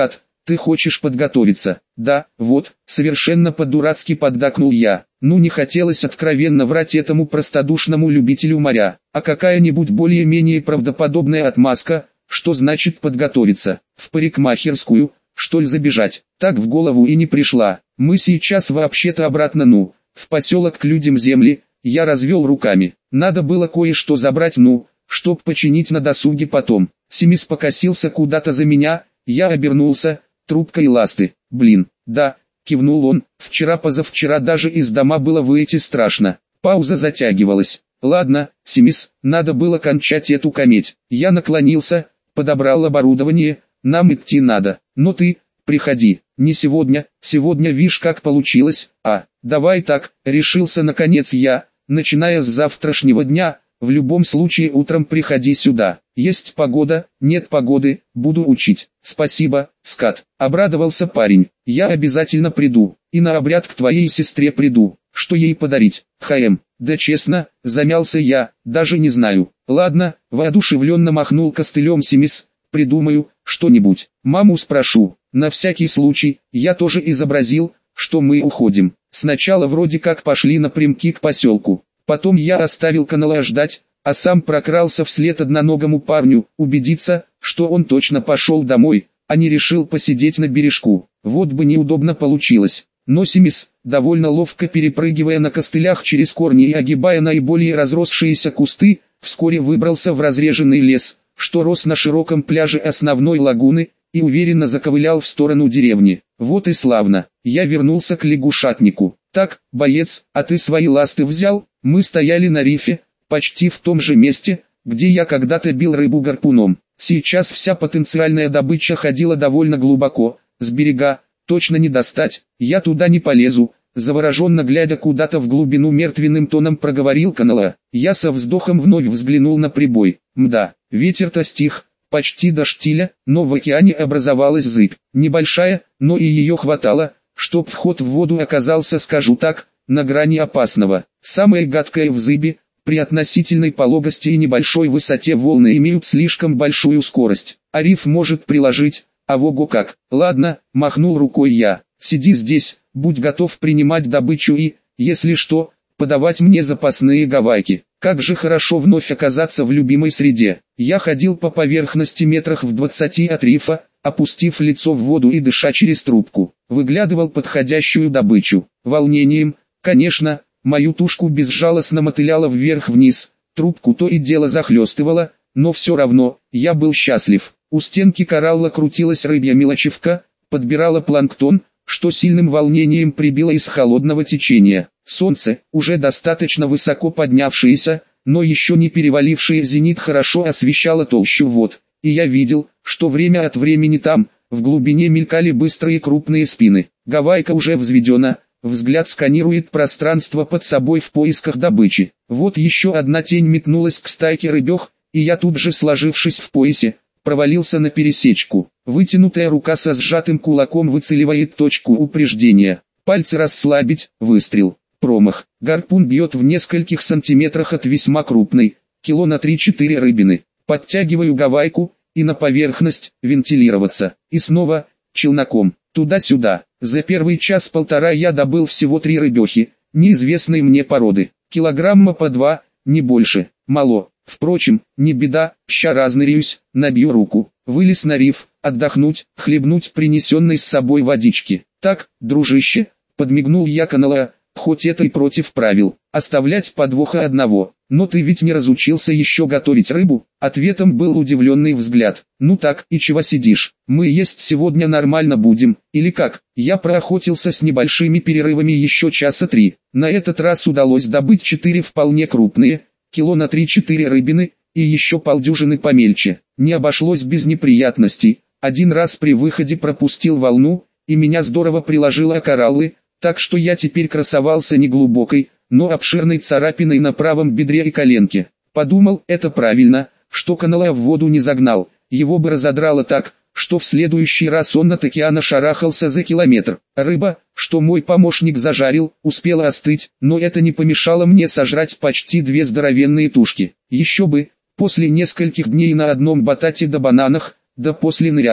ты хочешь подготовиться? Да, вот, совершенно по-дурацки поддакнул я. Ну не хотелось откровенно врать этому простодушному любителю моря, а какая-нибудь более-менее правдоподобная отмазка, что значит подготовиться, в парикмахерскую, что ли забежать, так в голову и не пришла. Мы сейчас вообще-то обратно в поселок к людям земли, я развел руками. Надо было кое-что забрать чтоб починить на досуге потом. Семис покосился куда-то за меня, я обернулся, трубка и ласты. Блин, да, кивнул он, вчера-позавчера даже из дома было выйти страшно. Пауза затягивалась. Ладно, Семис, надо было кончать эту кометь. Я наклонился, подобрал оборудование, нам идти надо. Но ты, приходи, не сегодня, сегодня вишь как получилось, давай так, решился наконец я, начиная с завтрашнего дня, в любом случае утром приходи сюда. Есть погода, нет погоды, буду учить. Спасибо, скат, обрадовался парень. Я обязательно приду, и на обряд к твоей сестре приду. Что ей подарить? Да честно, замялся я, даже не знаю. Ладно, воодушевленно махнул костылем Семис, придумаю что-нибудь. Маму спрошу. На всякий случай, я тоже изобразил, что мы уходим. Сначала вроде как пошли напрямки к поселку. Потом я оставил Канала ждать, а сам прокрался вслед одноногому парню, убедиться, что он точно пошел домой, а не решил посидеть на бережку. Вот бы неудобно получилось. Но Семис, довольно ловко перепрыгивая на костылях через корни и огибая наиболее разросшиеся кусты, вскоре выбрался в разреженный лес, что рос на широком пляже основной лагуны, и уверенно заковылял в сторону деревни. Вот и славно, я вернулся к лягушатнику. Так, боец, а ты свои ласты взял? Мы стояли на рифе, почти в том же месте, где я когда-то бил рыбу гарпуном. Сейчас вся потенциальная добыча ходила довольно глубоко, с берега, точно не достать, я туда не полезу. Завороженно глядя куда-то в глубину мертвенным тоном проговорил Канала. Я со вздохом вновь взглянул на прибой. Мда, ветер-то стих, почти до штиля, но в океане образовалась зыбь. Небольшая, но и ее хватало, чтоб вход в воду оказался, скажу так, на грани опасного. Самое гадкое в зыбе, при относительной пологости и небольшой высоте волны имеют слишком большую скорость, а риф может приложить, а вого как. Ладно, махнул рукой я, сиди здесь, будь готов принимать добычу и, если что, подавать мне запасные гавайки. Как же хорошо вновь оказаться в любимой среде. Я ходил по поверхности метрах в 20 от рифа, опустив лицо в воду и дыша через трубку. Выглядывал подходящую добычу. Волнением, конечно, мою тушку безжалостно мотыляло вверх-вниз, трубку то и дело захлестывало, но все равно, я был счастлив. У стенки коралла крутилась рыбья мелочевка, подбирала планктон, что сильным волнением прибило из холодного течения. Солнце, уже достаточно высоко поднявшееся, но еще не перевалившее зенит, хорошо освещало толщу вод, и я видел, что время от времени там, в глубине мелькали быстрые крупные спины. Гавайка уже взведена, взгляд сканирует пространство под собой в поисках добычи. Вот еще одна тень метнулась к стайке рыбех, и я тут же, сложившись в поясе, провалился на пересечку. Вытянутая рука со сжатым кулаком выцеливает точку упреждения. Пальцы расслабить, выстрел. Промах. Гарпун бьет в нескольких сантиметрах от весьма крупной, кило на 3-4 рыбины. Подтягиваю гавайку, и на поверхность, вентилироваться. И снова, челноком, туда-сюда. За первый час-полтора я добыл всего 3 рыбехи, неизвестной мне породы. Килограмма по 2, не больше. Мало. Впрочем, не беда, ща разныряюсь, набью руку. Вылез на риф, отдохнуть, хлебнуть принесенной с собой водички. Так, дружище, подмигнул я Канала, хоть это и против правил, оставлять подвоха одного. Но ты ведь не разучился еще готовить рыбу? Ответом был удивленный взгляд. Ну так, и чего сидишь? Мы есть сегодня нормально будем, или как? Я проохотился с небольшими перерывами еще часа 3. На этот раз удалось добыть 4 вполне крупные, кило на 3-4 рыбины, и еще полдюжины помельче. Не обошлось без неприятностей. Один раз при выходе пропустил волну, и меня здорово приложило о кораллы, так что я теперь красовался не глубокой, но обширной царапиной на правом бедре и коленке. Подумал, это правильно, что Канала в воду не загнал, его бы разодрало так, что в следующий раз он от океана шарахался за километр. Рыба, что мой помощник зажарил, успела остыть, но это не помешало мне сожрать почти 2 здоровенные тушки. Еще бы, после нескольких дней на одном батате да бананах, да после нырялки.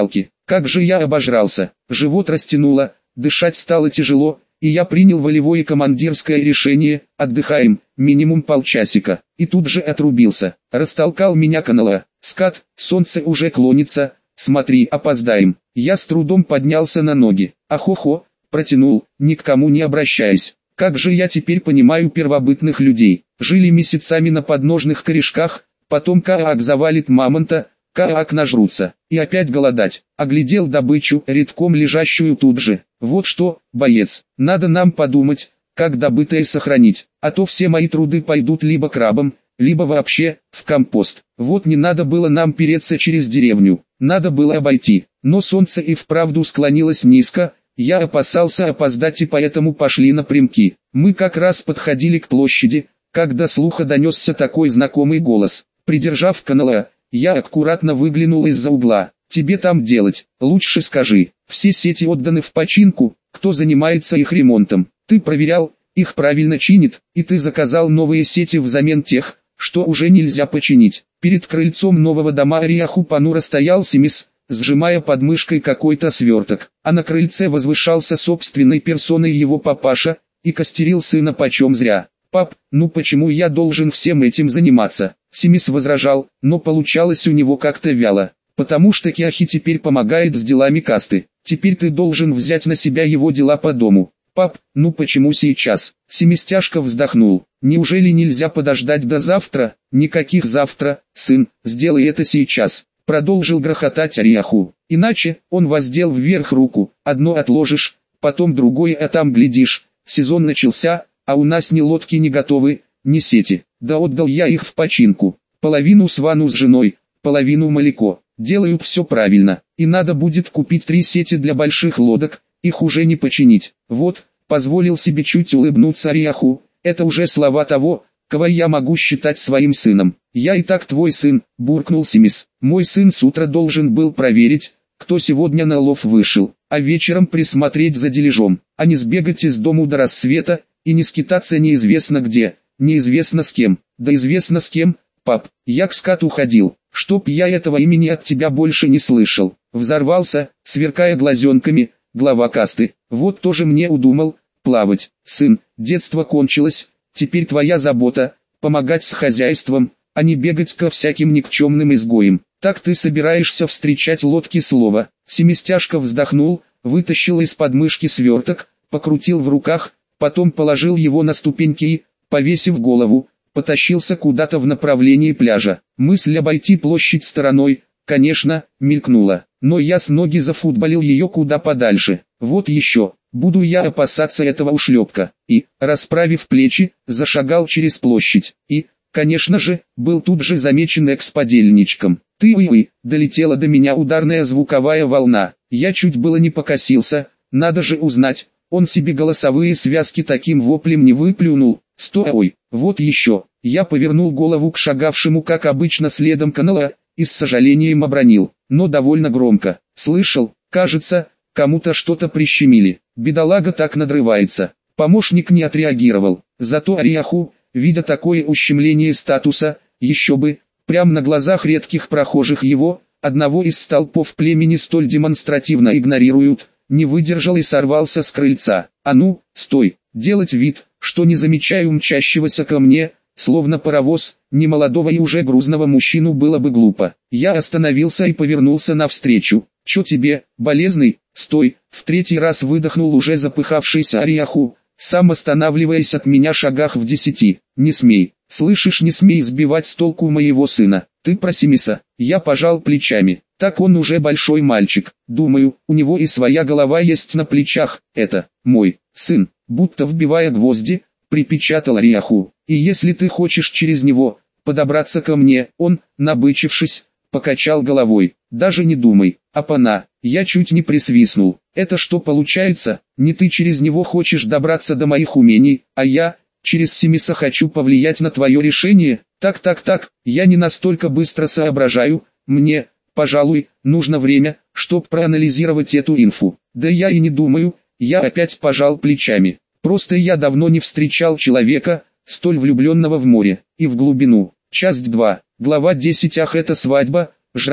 Как же я обожрался, живот растянуло, дышать стало тяжело, и я принял волевое командирское решение: отдыхаем, минимум полчасика, и тут же отрубился. Растолкал меня Канала: скат, солнце уже клонится, смотри, опоздаем. Я с трудом поднялся на ноги. Ахохо, протянул, ни к кому не обращаясь. Как же я теперь понимаю первобытных людей. Жили месяцами на подножных корешках, потом каак завалит мамонта, каак нажрутся, и опять голодать. Оглядел добычу, редком лежащую тут же. Вот что, боец, надо нам подумать, как добытое сохранить, а то все мои труды пойдут либо крабам, либо вообще в компост. Вот не надо было нам переться через деревню, надо было обойти. Но солнце и вправду склонилось низко, я опасался опоздать и поэтому пошли напрямки. Мы как раз подходили к площади, когда слуха донесся такой знакомый голос. Придержав Канала, я аккуратно выглянул из-за угла. Тебе там делать, лучше скажи. Все сети отданы в починку, кто занимается их ремонтом? Ты проверял, их правильно чинит, и ты заказал новые сети взамен тех, что уже нельзя починить. Перед крыльцом нового дома Ариаху понуро стоял Семис, сжимая под мышкой какой-то сверток, а на крыльце возвышался собственной персоной его папаша, и костерил сына почем зря. «Пап, ну почему я должен всем этим заниматься?» Семис возражал, но получалось у него как-то вяло. «Потому что Киахи теперь помогает с делами касты, теперь ты должен взять на себя его дела по дому». «Пап, ну почему сейчас?» Семис тяжко вздохнул. «Неужели нельзя подождать до завтра?» «Никаких завтра, сын, сделай это сейчас», продолжил грохотать Ариаху. «Иначе», он воздел вверх руку, «одно отложишь, потом другое, а там глядишь, сезон начался, а у нас ни лодки не готовы, ни сети. Да отдал я их в починку. Половину Свану с женой, половину Малико. Делают все правильно. И надо будет купить 3 сети для больших лодок, их уже не починить. Вот», позволил себе чуть улыбнуться Ариаху, «это уже слова того, кого я могу считать своим сыном». «Я и так твой сын», буркнул Семис. «Мой сын с утра должен был проверить, кто сегодня на лов вышел, а вечером присмотреть за дележом, а не сбегать из дому до рассвета, и не скитаться неизвестно где, неизвестно с кем». «Да известно с кем, пап, я к скату ходил, чтоб я этого имени от тебя больше не слышал». Взорвался, сверкая глазенками, глава касты. «Вот тоже мне удумал плавать. Сын, детство кончилось, теперь твоя забота — помогать с хозяйством, а не бегать ко всяким никчемным изгоям. Так ты собираешься встречать лодки слова?» Семис тяжко вздохнул, вытащил из подмышки сверток, покрутил в руках, потом положил его на ступеньки и, повесив голову, потащился куда-то в направлении пляжа. Мысль обойти площадь стороной, конечно, мелькнула, но я с ноги зафутболил ее куда подальше. Вот еще, буду я опасаться этого ушлепка. И, расправив плечи, зашагал через площадь. И, конечно же, был тут же замечен экс-подельничком. «Ты-ой-ой», долетела до меня ударная звуковая волна. Я чуть было не покосился, надо же узнать, он себе голосовые связки таким воплем не выплюнул. «Стой!» Вот еще. Я повернул голову к шагавшему как обычно следом Канала, и с сожалением обронил, но довольно громко. «Слышал, кажется, кому-то что-то прищемили. Бедолага так надрывается». Помощник не отреагировал. Зато Ариаху, видя такое ущемление статуса, еще бы, прямо на глазах редких прохожих его, одного из столпов племени столь демонстративно игнорируют, не выдержал и сорвался с крыльца. «А ну, стой!» Делать вид, что не замечаю мчащегося ко мне, словно паровоз, немолодого и уже грузного мужчину, было бы глупо. Я остановился и повернулся навстречу. «Чё тебе, болезный? Стой!» В 3-й раз выдохнул уже запыхавшийся Ариаху, сам останавливаясь от меня шагах в 10. «Не смей, слышишь, не смей сбивать с толку моего сына. Ты про Семиса?» Я пожал плечами. «Так он уже большой мальчик. Думаю, у него и своя голова есть на плечах. Это мой сын», будто вбивая гвозди, припечатал Ариаху. «И если ты хочешь через него подобраться ко мне», он, набычившись, покачал головой. «Даже не думай, апана». Я чуть не присвистнул. «Это что получается, не ты через него хочешь добраться до моих умений, а я, через Семиса, хочу повлиять на твое решение?» Так, я не настолько быстро соображаю, мне, пожалуй, нужно время, чтобы проанализировать эту инфу». «Да я и не думаю», я опять пожал плечами. «Просто я давно не встречал человека, столь влюбленного в море и в глубину». Часть 2, глава 10. Ах, это свадьба, жратьба,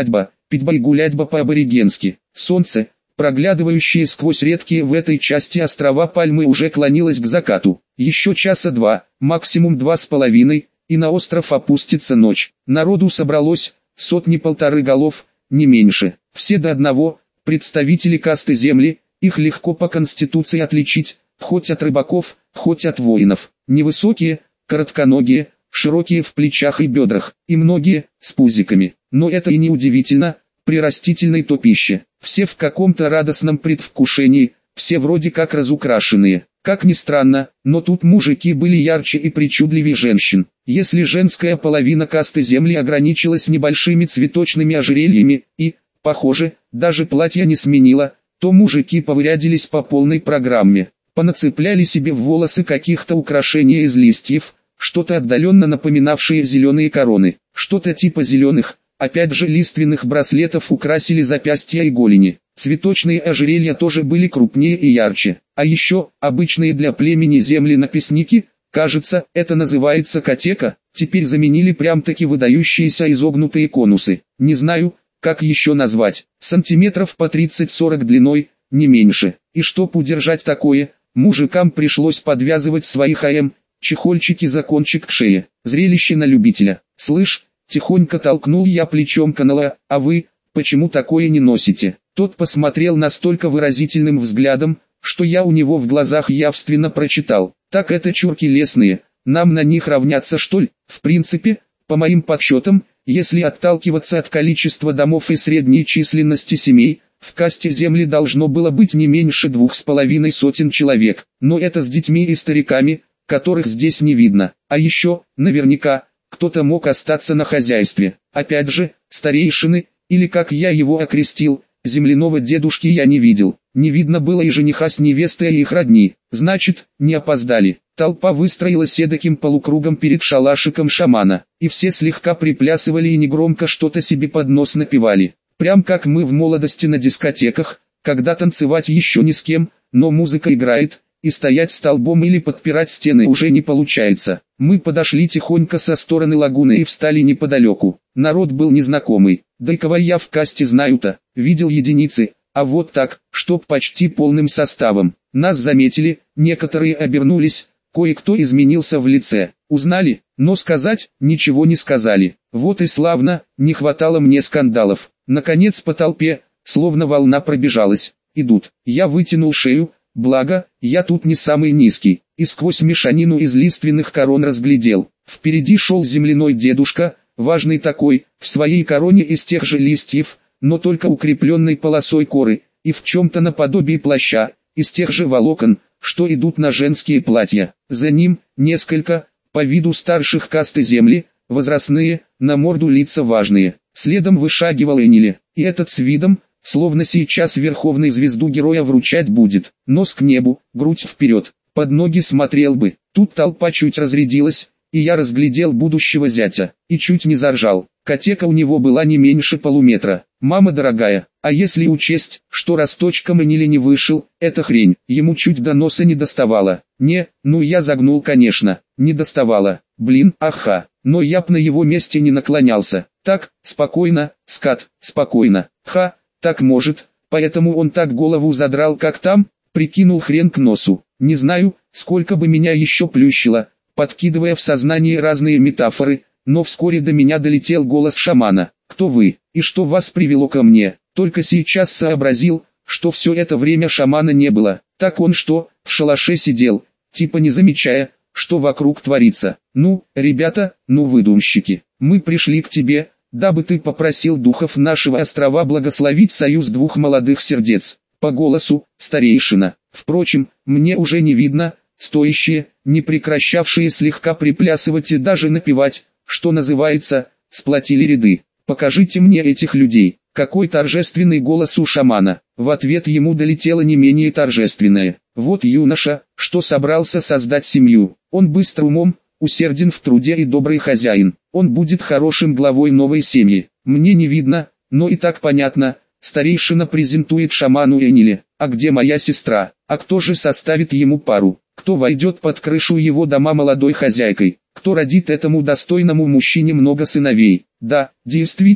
питьба и гулятьба по-аборигенски. Солнце, проглядывающее сквозь редкие в этой части острова пальмы, уже клонилось к закату. Еще часа два, максимум 2,5, и на остров опустится ночь. Народу собралось сотни-полторы голов, не меньше. Все до одного, представители касты земли, их легко по конституции отличить, хоть от рыбаков, хоть от воинов. Невысокие, коротконогие, широкие в плечах и бедрах, и многие, с пузиками. Но это и не удивительно, при растительной-то пище. Все в каком-то радостном предвкушении, все вроде как разукрашенные. Как ни странно, но тут мужики были ярче и причудливее женщин. Если женская половина касты земли ограничилась небольшими цветочными ожерельями и, похоже, даже платья не сменила, то мужики повырядились по полной программе. Понацепляли себе в волосы каких-то украшений из листьев, что-то отдаленно напоминавшее зеленые короны, что-то типа зеленых, опять же лиственных браслетов украсили запястья и голени. Цветочные ожерелья тоже были крупнее и ярче. А еще, обычные для племени земли написники, кажется, это называется катека, теперь заменили прям-таки выдающиеся изогнутые конусы. Не знаю, как еще назвать, сантиметров по 30-40 длиной, не меньше. И чтоб удержать такое, мужикам пришлось подвязывать свои чехольчики за кончик к шее. Зрелище на любителя. «Слышь», тихонько толкнул я плечом канала, «а вы, почему такое не носите?» Тот посмотрел настолько выразительным взглядом, что я у него в глазах явственно прочитал. «Так это чурки лесные, нам на них равняться что ли?» В принципе, по моим подсчетам, если отталкиваться от количества домов и средней численности семей, в касте земли должно было быть не меньше 2,5 сотен человек, но это с детьми и стариками, которых здесь не видно. А еще, наверняка, кто-то мог остаться на хозяйстве. Опять же, старейшины, или как я его окрестил, земляного дедушки я не видел. Не видно было и жениха с невестой и их родни. Значит, не опоздали. Толпа выстроилась эдаким полукругом перед шалашиком шамана, и все слегка приплясывали и негромко что-то себе под нос напевали. Прям как мы в молодости на дискотеках, когда танцевать еще ни с кем, но музыка играет, и стоять столбом или подпирать стены уже не получается. Мы подошли тихонько со стороны лагуны и встали неподалеку. Народ был незнакомый, да и кого я в касте знаю-то, видел единицы, а вот так, чтоб почти полным составом. Нас заметили, некоторые обернулись, кое-кто изменился в лице. Узнали, но сказать ничего не сказали. Вот и славно, не хватало мне скандалов. Наконец по толпе, словно волна пробежалась. Идут. Я вытянул шею, благо, я тут не самый низкий, и сквозь мешанину из лиственных корон разглядел. Впереди шел земляной дедушка, важный такой, в своей короне из тех же листьев, но только укрепленной полосой коры, и в чем-то наподобие плаща, из тех же волокон, что идут на женские платья. За ним, несколько, по виду старших касты земли, возрастные, на морду лица важные. Следом вышагивал Энили, и этот с видом, словно сейчас верховной звезду героя вручать будет. Нос к небу, грудь вперед, под ноги смотрел бы. Тут толпа чуть разрядилась, и я разглядел будущего зятя, и чуть не заржал. Катека у него была не меньше полуметра. Мама дорогая, а если учесть, что росточком Энили не вышел, это хрень, ему чуть до носа не доставало. Не, ну я загнул конечно, не доставало. Блин, аха, но я б на его месте не наклонялся. Так, спокойно, скат, спокойно. Ха, так может, поэтому он так голову задрал как там, прикинул хрен к носу. Не знаю, сколько бы меня еще плющило, подкидывая в сознание разные метафоры, но вскоре до меня долетел голос шамана. «Кто вы, и что вас привело ко мне?» Только сейчас сообразил, что все это время шамана не было. Так он что, в шалаше сидел, типа не замечая, что вокруг творится. «Ну, ребята, ну выдумщики, мы пришли к тебе, дабы ты попросил духов нашего острова благословить союз двух молодых сердец». По голосу, старейшина. Впрочем, мне уже не видно, стоящие, не прекращавшие слегка приплясывать и даже напевать, что называется, сплотили ряды. «Покажите мне этих людей». Какой торжественный голос у шамана. В ответ ему долетело не менее торжественное. Вот юноша, что собрался создать семью. Он быстр умом, усерден в труде и добрый хозяин. Он будет хорошим главой новой семьи. Мне не видно, но и так понятно. Старейшина презентует шаману Энили. А где моя сестра? А кто же составит ему пару? Кто войдет под крышу его дома молодой хозяйкой? Кто родит этому достойному мужчине много сыновей? Да, действительно,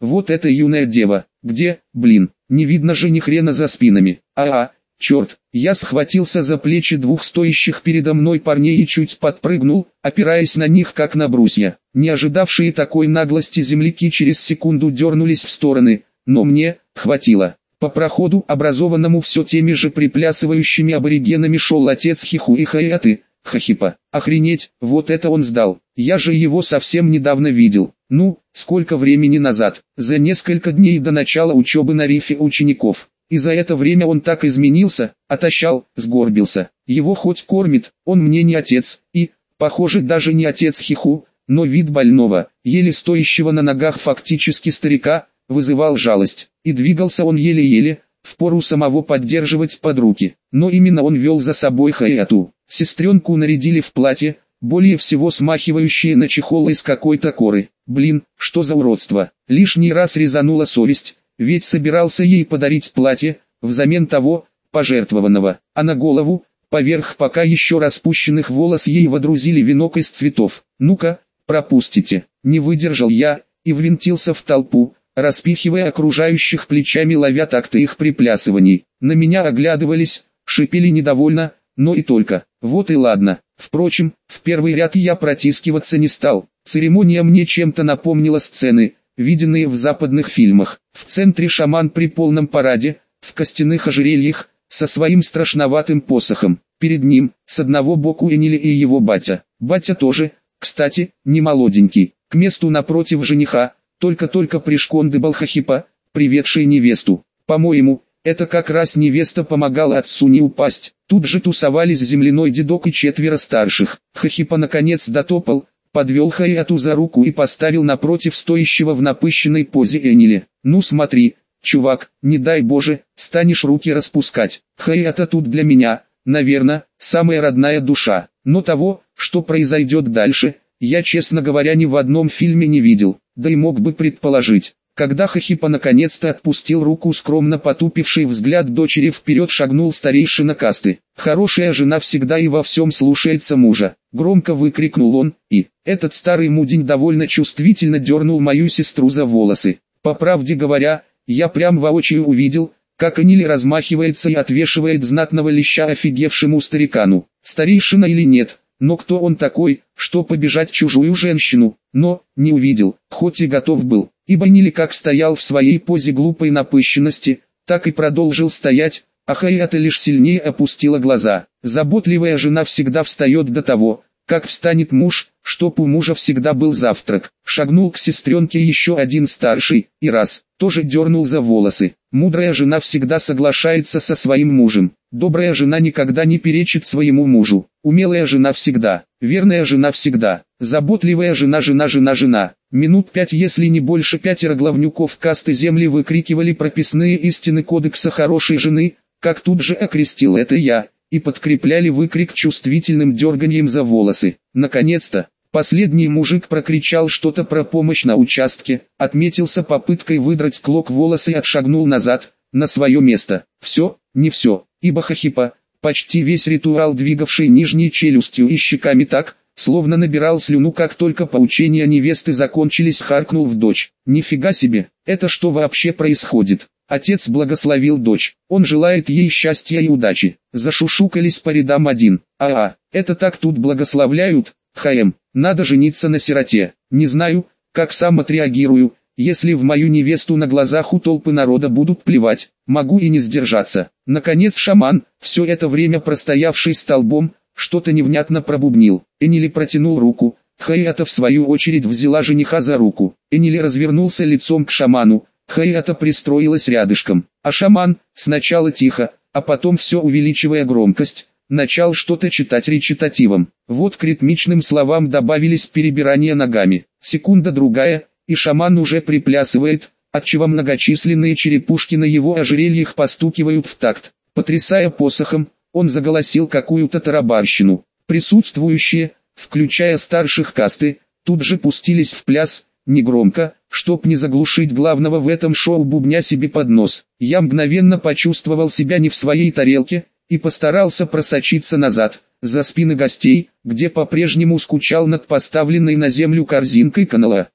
Вот эта юная дева, где, блин, не видно же ни хрена за спинами. Черт, я схватился за плечи двух стоящих передо мной парней и чуть подпрыгнул, опираясь на них как на брусья. Не ожидавшие такой наглости земляки через секунду дернулись в стороны, но мне хватило. По проходу, образованному все теми же приплясывающими аборигенами, шел отец Хиху и Хаяты, Хахипа. Охренеть, вот это он сдал. Я же его совсем недавно видел. Ну, сколько времени назад? За несколько дней до начала учебы на рифе учеников. И за это время он так изменился, отощал, сгорбился. Его хоть кормит, он мне не отец, и, похоже, даже не отец Хиху, но вид больного, еле стоящего на ногах фактически старика, вызывал жалость. И двигался он еле-еле, впору самого поддерживать под руки. Но именно он вел за собой Хаяту. Сестренку нарядили в платье, более всего смахивающее на чехол из какой-то коры. Блин, что за уродство. Лишний раз резанула совесть. Ведь собирался ей подарить платье, взамен того, пожертвованного, а на голову, поверх пока еще распущенных волос ей водрузили венок из цветов. Ну-ка, пропустите. Не выдержал я, и ввинтился в толпу, распихивая окружающих плечами, ловя такты их приплясываний. На меня оглядывались, шипели недовольно, но и только. Вот и ладно. Впрочем, в первый ряд я протискиваться не стал. Церемония мне чем-то напомнила сцены, виденные в западных фильмах. В центре шаман при полном параде, в костяных ожерельях, со своим страшноватым посохом. Перед ним, с одного боку Энили и его батя. Батя тоже, кстати, не молоденький. К месту напротив жениха, только-только пришкондыбал Хахипа, приведший невесту. По-моему, это как раз невеста помогала отцу не упасть. Тут же тусовались земляной дедок и четверо старших. Хахипа наконец дотопал, подвел Хаяту за руку и поставил напротив стоящего в напыщенной позе Энили. «Ну смотри, чувак, не дай Боже, станешь руки распускать. Хаята тут для меня, наверное, самая родная душа. Но того, что произойдет дальше, я, честно говоря, ни в одном фильме не видел, да и мог бы предположить». Когда Хахипа наконец-то отпустил руку, скромно потупивший взгляд дочери, вперед шагнул старейшина касты. «Хорошая жена всегда и во всем слушается мужа», — громко выкрикнул он, и этот старый мудень довольно чувствительно дернул мою сестру за волосы. По правде говоря, я прям воочию увидел, как Энили размахивается и отвешивает знатного леща офигевшему старикану. Старейшина или нет, но кто он такой, что побежать чужую женщину? Но, не увидел, хоть и готов был, ибо Энили как стоял в своей позе глупой напыщенности, так и продолжил стоять, а Хаята лишь сильнее опустила глаза. Заботливая жена всегда встает до того, как встанет муж, чтоб у мужа всегда был завтрак. Шагнул к сестренке еще один старший, и раз, тоже дернул за волосы. Мудрая жена всегда соглашается со своим мужем. Добрая жена никогда не перечит своему мужу. Умелая жена всегда, верная жена всегда, заботливая жена. Минут 5, если не больше, 5 главнюков касты земли выкрикивали прописные истины кодекса хорошей жены, как тут же окрестил это я, и подкрепляли выкрик чувствительным дерганием за волосы. Наконец-то, последний мужик прокричал что-то про помощь на участке, отметился попыткой выдрать клок волоса и отшагнул назад, на свое место. Все, не все, ибо Хахипа, почти весь ритуал двигавший нижней челюстью и щеками так, словно набирал слюну, как только поучения невесты закончились, харкнул в дочь. «Нифига себе, это что вообще происходит?» Отец благословил дочь, он желает ей счастья и удачи. Зашушукались по рядам один. Это так тут благословляют, надо жениться на сироте. Не знаю, как сам отреагирую, если в мою невесту на глазах у толпы народа будут плевать, могу и не сдержаться. Наконец шаман, все это время простоявший столбом, что-то невнятно пробубнил. Энили протянул руку, Хаята в свою очередь взяла жениха за руку. Энили развернулся лицом к шаману, Хаята пристроилась рядышком, а шаман, сначала тихо, а потом все увеличивая громкость, начал что-то читать речитативом. Вот к ритмичным словам добавились перебирания ногами. Секунда-другая, и шаман уже приплясывает, отчего многочисленные черепушки на его ожерельях постукивают в такт. Потрясая посохом, он заголосил какую-то тарабарщину. Присутствующие, включая старших касты, тут же пустились в пляс, негромко, чтоб не заглушить главного в этом шоу бубня себе под нос. Я мгновенно почувствовал себя не в своей тарелке, и постарался просочиться назад, за спины гостей, где по-прежнему скучал над поставленной на землю корзинкой канала.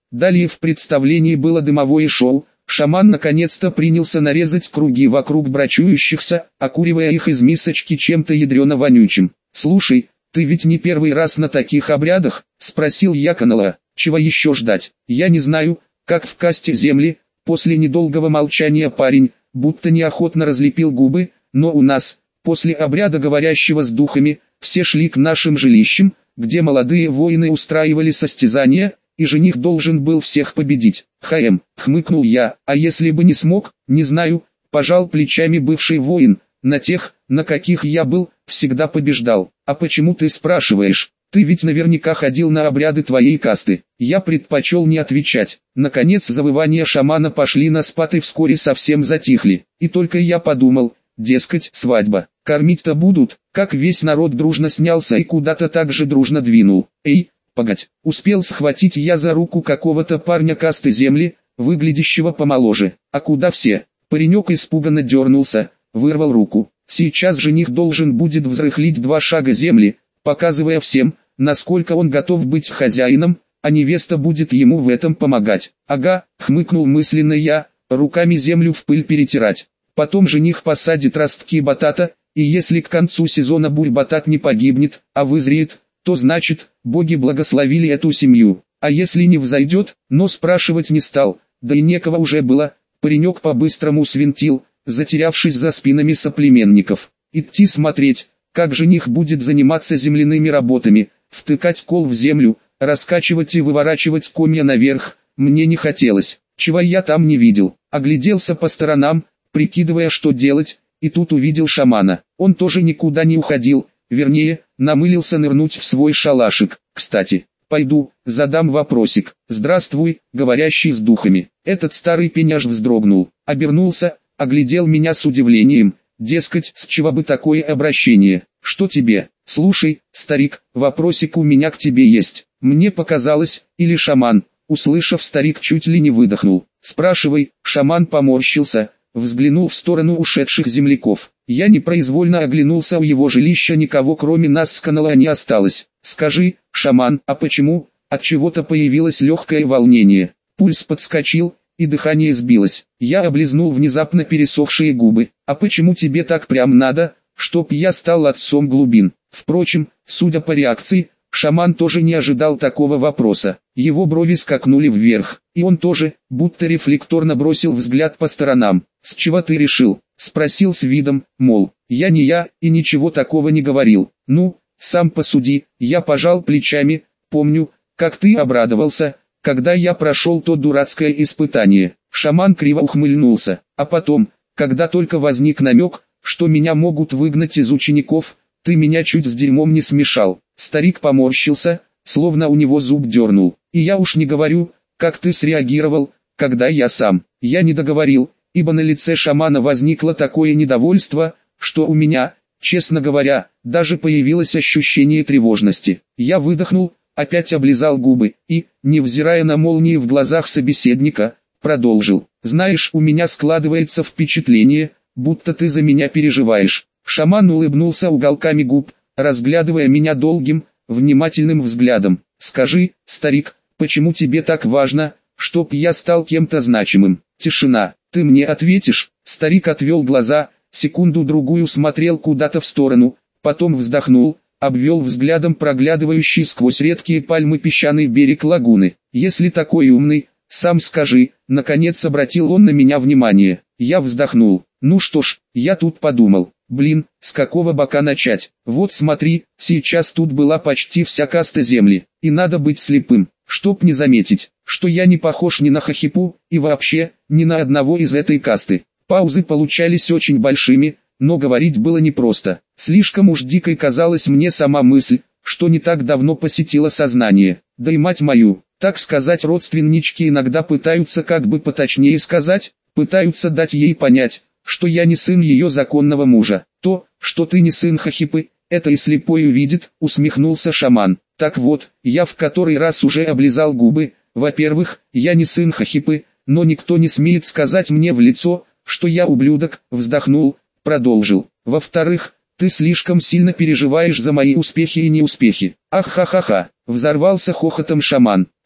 Далее в представлении было дымовое шоу. Шаман наконец-то принялся нарезать круги вокруг брачующихся, окуривая их из мисочки чем-то ядрено-вонючим. «Слушай, ты ведь не первый раз на таких обрядах?» — спросил я Канала. «Чего еще ждать? Я не знаю, как в касте земли». После недолгого молчания парень, будто неохотно разлепил губы, но у нас, после обряда говорящего с духами, все шли к нашим жилищам, где молодые воины устраивали состязания, и жених должен был всех победить. Хмыкнул я, а если бы не смог, не знаю, пожал плечами бывший воин, на тех, на каких я был, всегда побеждал. А почему ты спрашиваешь? Ты ведь наверняка ходил на обряды твоей касты. Я предпочел не отвечать. Наконец завывания шамана пошли на спад и вскоре совсем затихли. И только я подумал, дескать, свадьба. Кормить-то будут, как весь народ дружно снялся и куда-то так же дружно двинул. Эй, погодь, успел схватить я за руку какого-то парня касты земли, выглядящего помоложе. А куда все? Паренек испуганно дернулся, вырвал руку. Сейчас жених должен будет взрыхлить 2 шага земли, показывая всем, насколько он готов быть хозяином, а невеста будет ему в этом помогать. Ага, хмыкнул мысленно я, руками землю в пыль перетирать. Потом жених посадит ростки батата, и если к концу сезона бурь-батат не погибнет, а вызреет, то значит, боги благословили эту семью. А если не взойдет, но спрашивать не стал, да и некого уже было, паренек по-быстрому свинтил, затерявшись за спинами соплеменников. Идти смотреть, как жених будет заниматься земляными работами, втыкать кол в землю, раскачивать и выворачивать комья наверх, мне не хотелось. Чего я там не видел. Огляделся по сторонам, прикидывая, что делать, и тут увидел шамана. Он тоже никуда не уходил, вернее, намылился нырнуть в свой шалашик. Кстати, пойду, задам вопросик. «Здравствуй, говорящий с духами». Этот старый пеняж вздрогнул, обернулся, оглядел меня с удивлением. Дескать, с чего бы такое обращение? Что тебе? Слушай, старик, вопросик у меня к тебе есть. Мне показалось, или шаман, услышав, старик чуть ли не выдохнул. Спрашивай. Шаман поморщился, взглянул в сторону ушедших земляков. Я непроизвольно оглянулся, у его жилища никого кроме нас с Канала не осталось. Скажи, шаман, а почему? От чего-то появилось легкое волнение. Пульс подскочил, и дыхание сбилось. Я облизнул внезапно пересохшие губы. А почему тебе так прям надо, чтоб я стал отцом глубин? Впрочем, судя по реакции, шаман тоже не ожидал такого вопроса. Его брови скакнули вверх, и он тоже, будто рефлекторно бросил взгляд по сторонам. «С чего ты решил?» — спросил с видом, мол, я не я, и ничего такого не говорил. «Ну, сам посуди». Я пожал плечами, помню, как ты обрадовался, когда я прошел то дурацкое испытание. Шаман криво ухмыльнулся, а потом, когда только возник намек, что меня могут выгнать из учеников, ты меня чуть с дерьмом не смешал. Старик поморщился, словно у него зуб дернул. И я уж не говорю, как ты среагировал, когда я сам. Я не договорил, ибо на лице шамана возникло такое недовольство, что у меня, честно говоря, даже появилось ощущение тревожности. Я выдохнул, опять облизал губы и, невзирая на молнии в глазах собеседника, продолжил. «Знаешь, у меня складывается впечатление, будто ты за меня переживаешь». Шаман улыбнулся уголками губ, разглядывая меня долгим, внимательным взглядом. «Скажи, старик, почему тебе так важно, чтоб я стал кем-то значимым?» Тишина. «Ты мне ответишь?» Старик отвел глаза, секунду-другую смотрел куда-то в сторону, потом вздохнул, обвел взглядом проглядывающий сквозь редкие пальмы песчаный берег лагуны. «Если такой умный, сам скажи», наконец обратил он на меня внимание. Я вздохнул. «Ну что ж, я тут подумал, блин, с какого бока начать? Вот смотри, сейчас тут была почти вся каста земли, и надо быть слепым, чтоб не заметить, что я не похож ни на Хахипу, и вообще, ни на одного из этой касты». Паузы получались очень большими, но говорить было непросто. Слишком уж дикой казалась мне сама мысль, что не так давно посетила сознание. Да и мать мою, так сказать, родственнички иногда пытаются, как бы поточнее сказать, пытаются дать ей понять, что я не сын ее законного мужа. «То, что ты не сын Хахипы, это и слепой увидит», усмехнулся шаман. «Так вот, я в который раз уже облизал губы. Во-первых, я не сын Хахипы, но никто не смеет сказать мне в лицо, что я ублюдок», вздохнул, продолжил. «Во-вторых, ты слишком сильно переживаешь за мои успехи и неуспехи». «Ах-ха-ха-ха», взорвался хохотом шаман.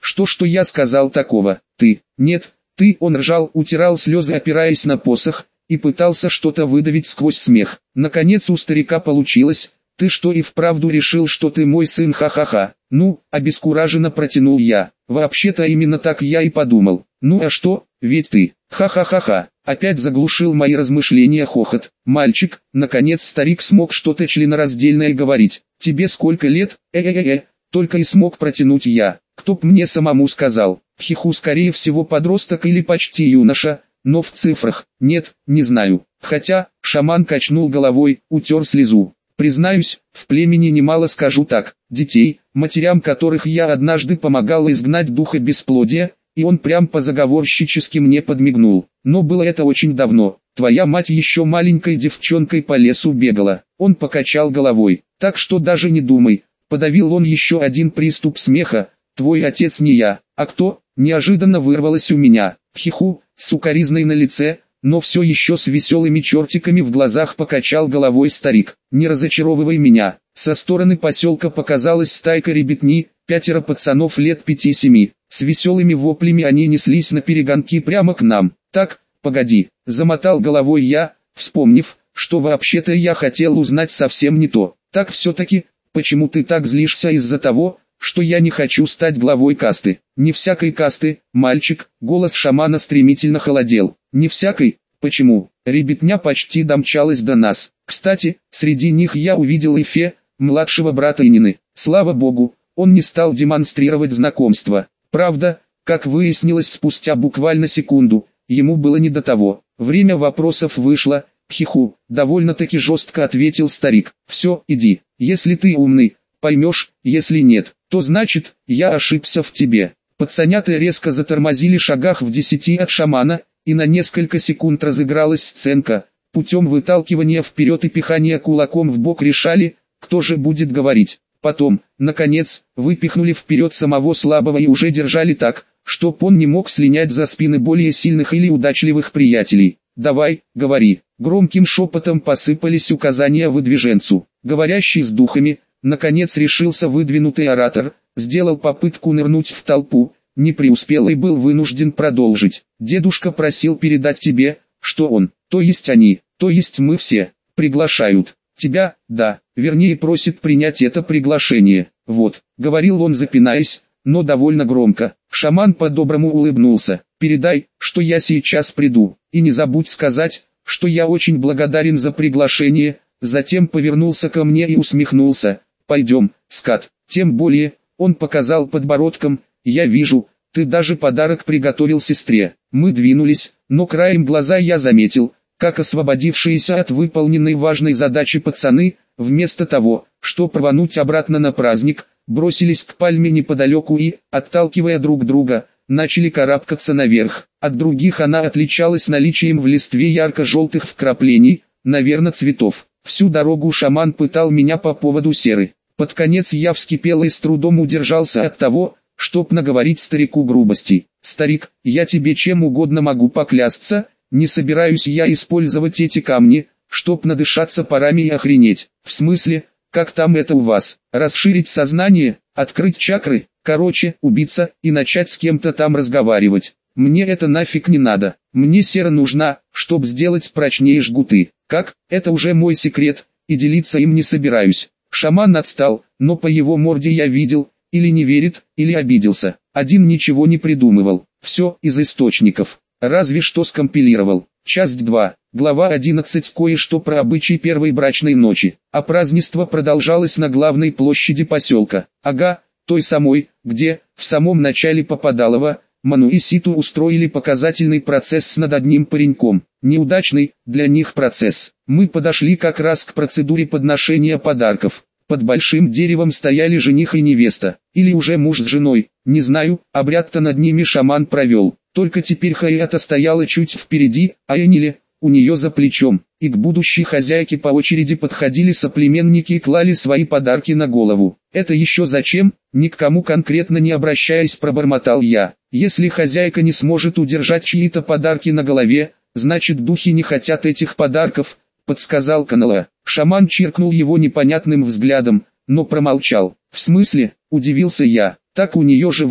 Что я сказал такого? Ты, нет, ты, он ржал, утирал слезы, опираясь на посох, и пытался что-то выдавить сквозь смех. Наконец у старика получилось: ты что, и вправду решил, что ты мой сын, ха-ха-ха? Ну, обескураженно протянул я. Вообще-то именно так я и подумал. Ну а что, ведь ты, ха-ха-ха-ха. Опять заглушил мои размышления хохот. Мальчик, наконец старик смог что-то членораздельное говорить. Тебе сколько лет? Только и смог протянуть я. Кто б мне самому сказал? Пхиху, скорее всего подросток или почти юноша, но в цифрах, нет, не знаю. Хотя, шаман качнул головой, утер слезу. Признаюсь, в племени немало, скажу так, детей, матерям которых я однажды помогал изгнать духа бесплодия, и он прям по-заговорщически мне подмигнул. Но было это очень давно. Твоя мать еще маленькой девчонкой по лесу бегала. Он покачал головой. Так что даже не думай. Подавил он еще один приступ смеха. Твой отец не я. А кто? Неожиданно вырвалось у меня. Хиху, с сукаризной на лице, но все еще с веселыми чертиками в глазах покачал головой старик. Не разочаровывай меня. Со стороны поселка показалась стайка ребятни, 5 пацанов лет 5-7. С веселыми воплями они неслись на перегонки прямо к нам. Так, погоди, замотал головой я, вспомнив, что вообще-то я хотел узнать совсем не то. Так все-таки, почему ты так злишься из-за того, что я не хочу стать главой касты? Не всякой касты, мальчик, голос шамана стремительно холодел. Не всякой? Почему? Ребятня почти домчалась до нас. Кстати, среди них я увидел Ифе, младшего брата Инины. Слава богу, он не стал демонстрировать знакомство. Правда, как выяснилось спустя буквально секунду, ему было не до того. Время вопросов вышло. Хиху, довольно-таки жестко ответил старик. Все, иди. Если ты умный, поймешь, если нет, то значит, я ошибся в тебе. Пацанята резко затормозили шагах в 10 от шамана, и на несколько секунд разыгралась сценка. Путем выталкивания вперед и пихания кулаком в бок решали, кто же будет говорить. Потом, наконец, выпихнули вперед самого слабого и уже держали так, чтоб он не мог слинять за спины более сильных или удачливых приятелей. «Давай, говори». Громким шепотом посыпались указания выдвиженцу. Говорящий с духами, наконец решился выдвинутый оратор, сделал попытку нырнуть в толпу, не преуспел и был вынужден продолжить. «Дедушка просил передать тебе, что он, то есть они, то есть мы все, приглашают тебя, да, вернее просит принять это приглашение. Вот», говорил он запинаясь, но довольно громко. Шаман по-доброму улыбнулся. «Передай, что я сейчас приду, и не забудь сказать, что я очень благодарен за приглашение». Затем повернулся ко мне и усмехнулся. «Пойдем, скат, тем более», он показал подбородком, «я вижу, ты даже подарок приготовил сестре». Мы двинулись, но краем глаза я заметил, как освободившиеся от выполненной важной задачи пацаны, вместо того, чтобы рвануть обратно на праздник, бросились к пальме неподалеку и, отталкивая друг друга, начали карабкаться наверх. От других она отличалась наличием в листве ярко-желтых вкраплений, наверное цветов. Всю дорогу шаман пытал меня по поводу серы. Под конец я вскипел и с трудом удержался от того, чтоб наговорить старику грубостей. «Старик, я тебе чем угодно могу поклясться, не собираюсь я использовать эти камни, чтоб надышаться парами и охренеть. В смысле, как там это у вас? Расширить сознание, открыть чакры, короче, убиться и начать с кем-то там разговаривать. Мне это нафиг не надо. Мне сера нужна, чтоб сделать прочнее жгуты. Как? Это уже мой секрет, и делиться им не собираюсь». Шаман отстал, но по его морде я видел, или не верит, или обиделся. Один ничего не придумывал. Все из источников. Разве что скомпилировал. Часть 2. Глава 11. Кое-что про обычай первой брачной ночи. А празднество продолжалось на главной площади поселка. Ага, той самой, где, в самом начале Попадалова, Ману и Ситу устроили показательный процесс над одним пареньком. Неудачный, для них процесс. Мы подошли как раз к процедуре подношения подарков. Под большим деревом стояли жених и невеста. Или уже муж с женой, не знаю, обряд-то над ними шаман провел. Только теперь Хаята стояла чуть впереди, а Энили, у нее за плечом. И к будущей хозяйке по очереди подходили соплеменники и клали свои подарки на голову. «Это еще зачем?» Ни к кому конкретно не обращаясь пробормотал я. «Если хозяйка не сможет удержать чьи-то подарки на голове, значит духи не хотят этих подарков», подсказал Канала. Шаман чиркнул его непонятным взглядом, но промолчал. «В смысле?» – удивился я. «Так у нее же вон,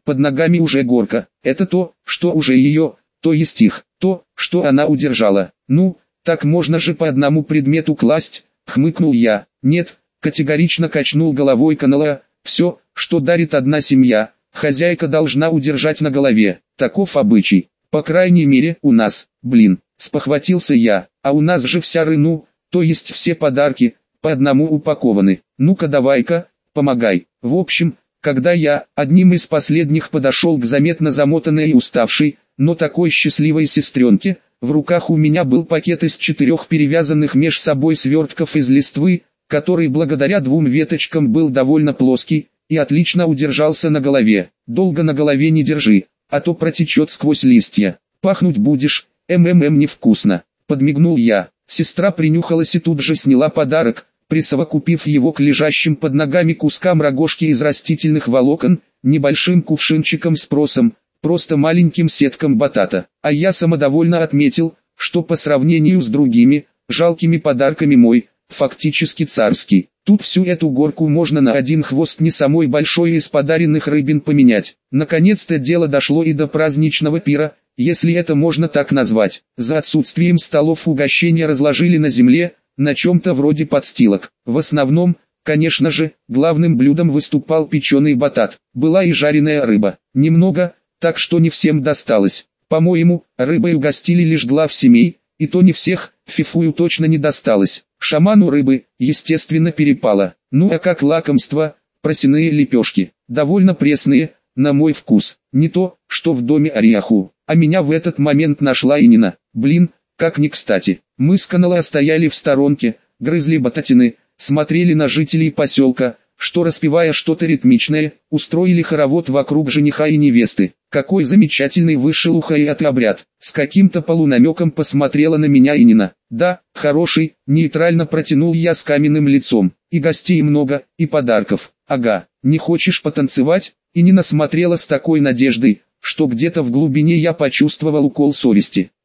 под ногами уже горка. Это то, что уже ее, то есть их, то, что она удержала. Ну, так можно же по одному предмету класть, хмыкнул я. Нет, категорично качнул головой Канала, все, что дарит одна семья, хозяйка должна удержать на голове. Таков обычай, по крайней мере у нас, спохватился я, а у нас же вся рыну, то есть все подарки, по одному упакованы. Ну-ка давай-ка, помогай. В общем, когда я, одним из последних подошел к заметно замотанной и уставшей, но такой счастливой сестренке, в руках у меня был пакет из 4 перевязанных меж собой свертков из листвы, который благодаря 2 веточкам был довольно плоский, и отлично удержался на голове. Долго на голове не держи, а то протечет сквозь листья. Пахнуть будешь, невкусно. Подмигнул я. Сестра принюхалась и тут же сняла подарок, присовокупив его к лежащим под ногами кускам рогожки из растительных волокон, небольшим кувшинчиком с просом, просто маленьким сетком батата. А я самодовольно отметил, что по сравнению с другими, жалкими подарками мой, фактически царский. Тут всю эту горку можно на один хвост не самой большой из подаренных рыбин поменять. Наконец-то дело дошло и до праздничного пира, если это можно так назвать. За отсутствием столов угощения разложили на земле, на чем-то вроде подстилок. В основном, конечно же, главным блюдом выступал печеный батат. Была и жареная рыба. Немного, так что не всем досталось. По-моему, рыбой угостили лишь глав семей, и то не всех, Фифую точно не досталось. Шаману рыбы, естественно, перепало. Ну а как лакомство, просяные лепешки. Довольно пресные, на мой вкус. Не то, что в доме Ариаху. А меня в этот момент нашла Инина. Как ни кстати. Мы с Канала стояли в сторонке, грызли бататины, смотрели на жителей поселка, что распевая что-то ритмичное, устроили хоровод вокруг жениха и невесты. Какой замечательный вышел у Хайаты обряд. С каким-то полунамеком посмотрела на меня Инина. Да, хороший, нейтрально протянул я с каменным лицом. И гостей много, и подарков. Ага, не хочешь потанцевать? Инина смотрела с такой надеждой, что где-то в глубине я почувствовал укол совести.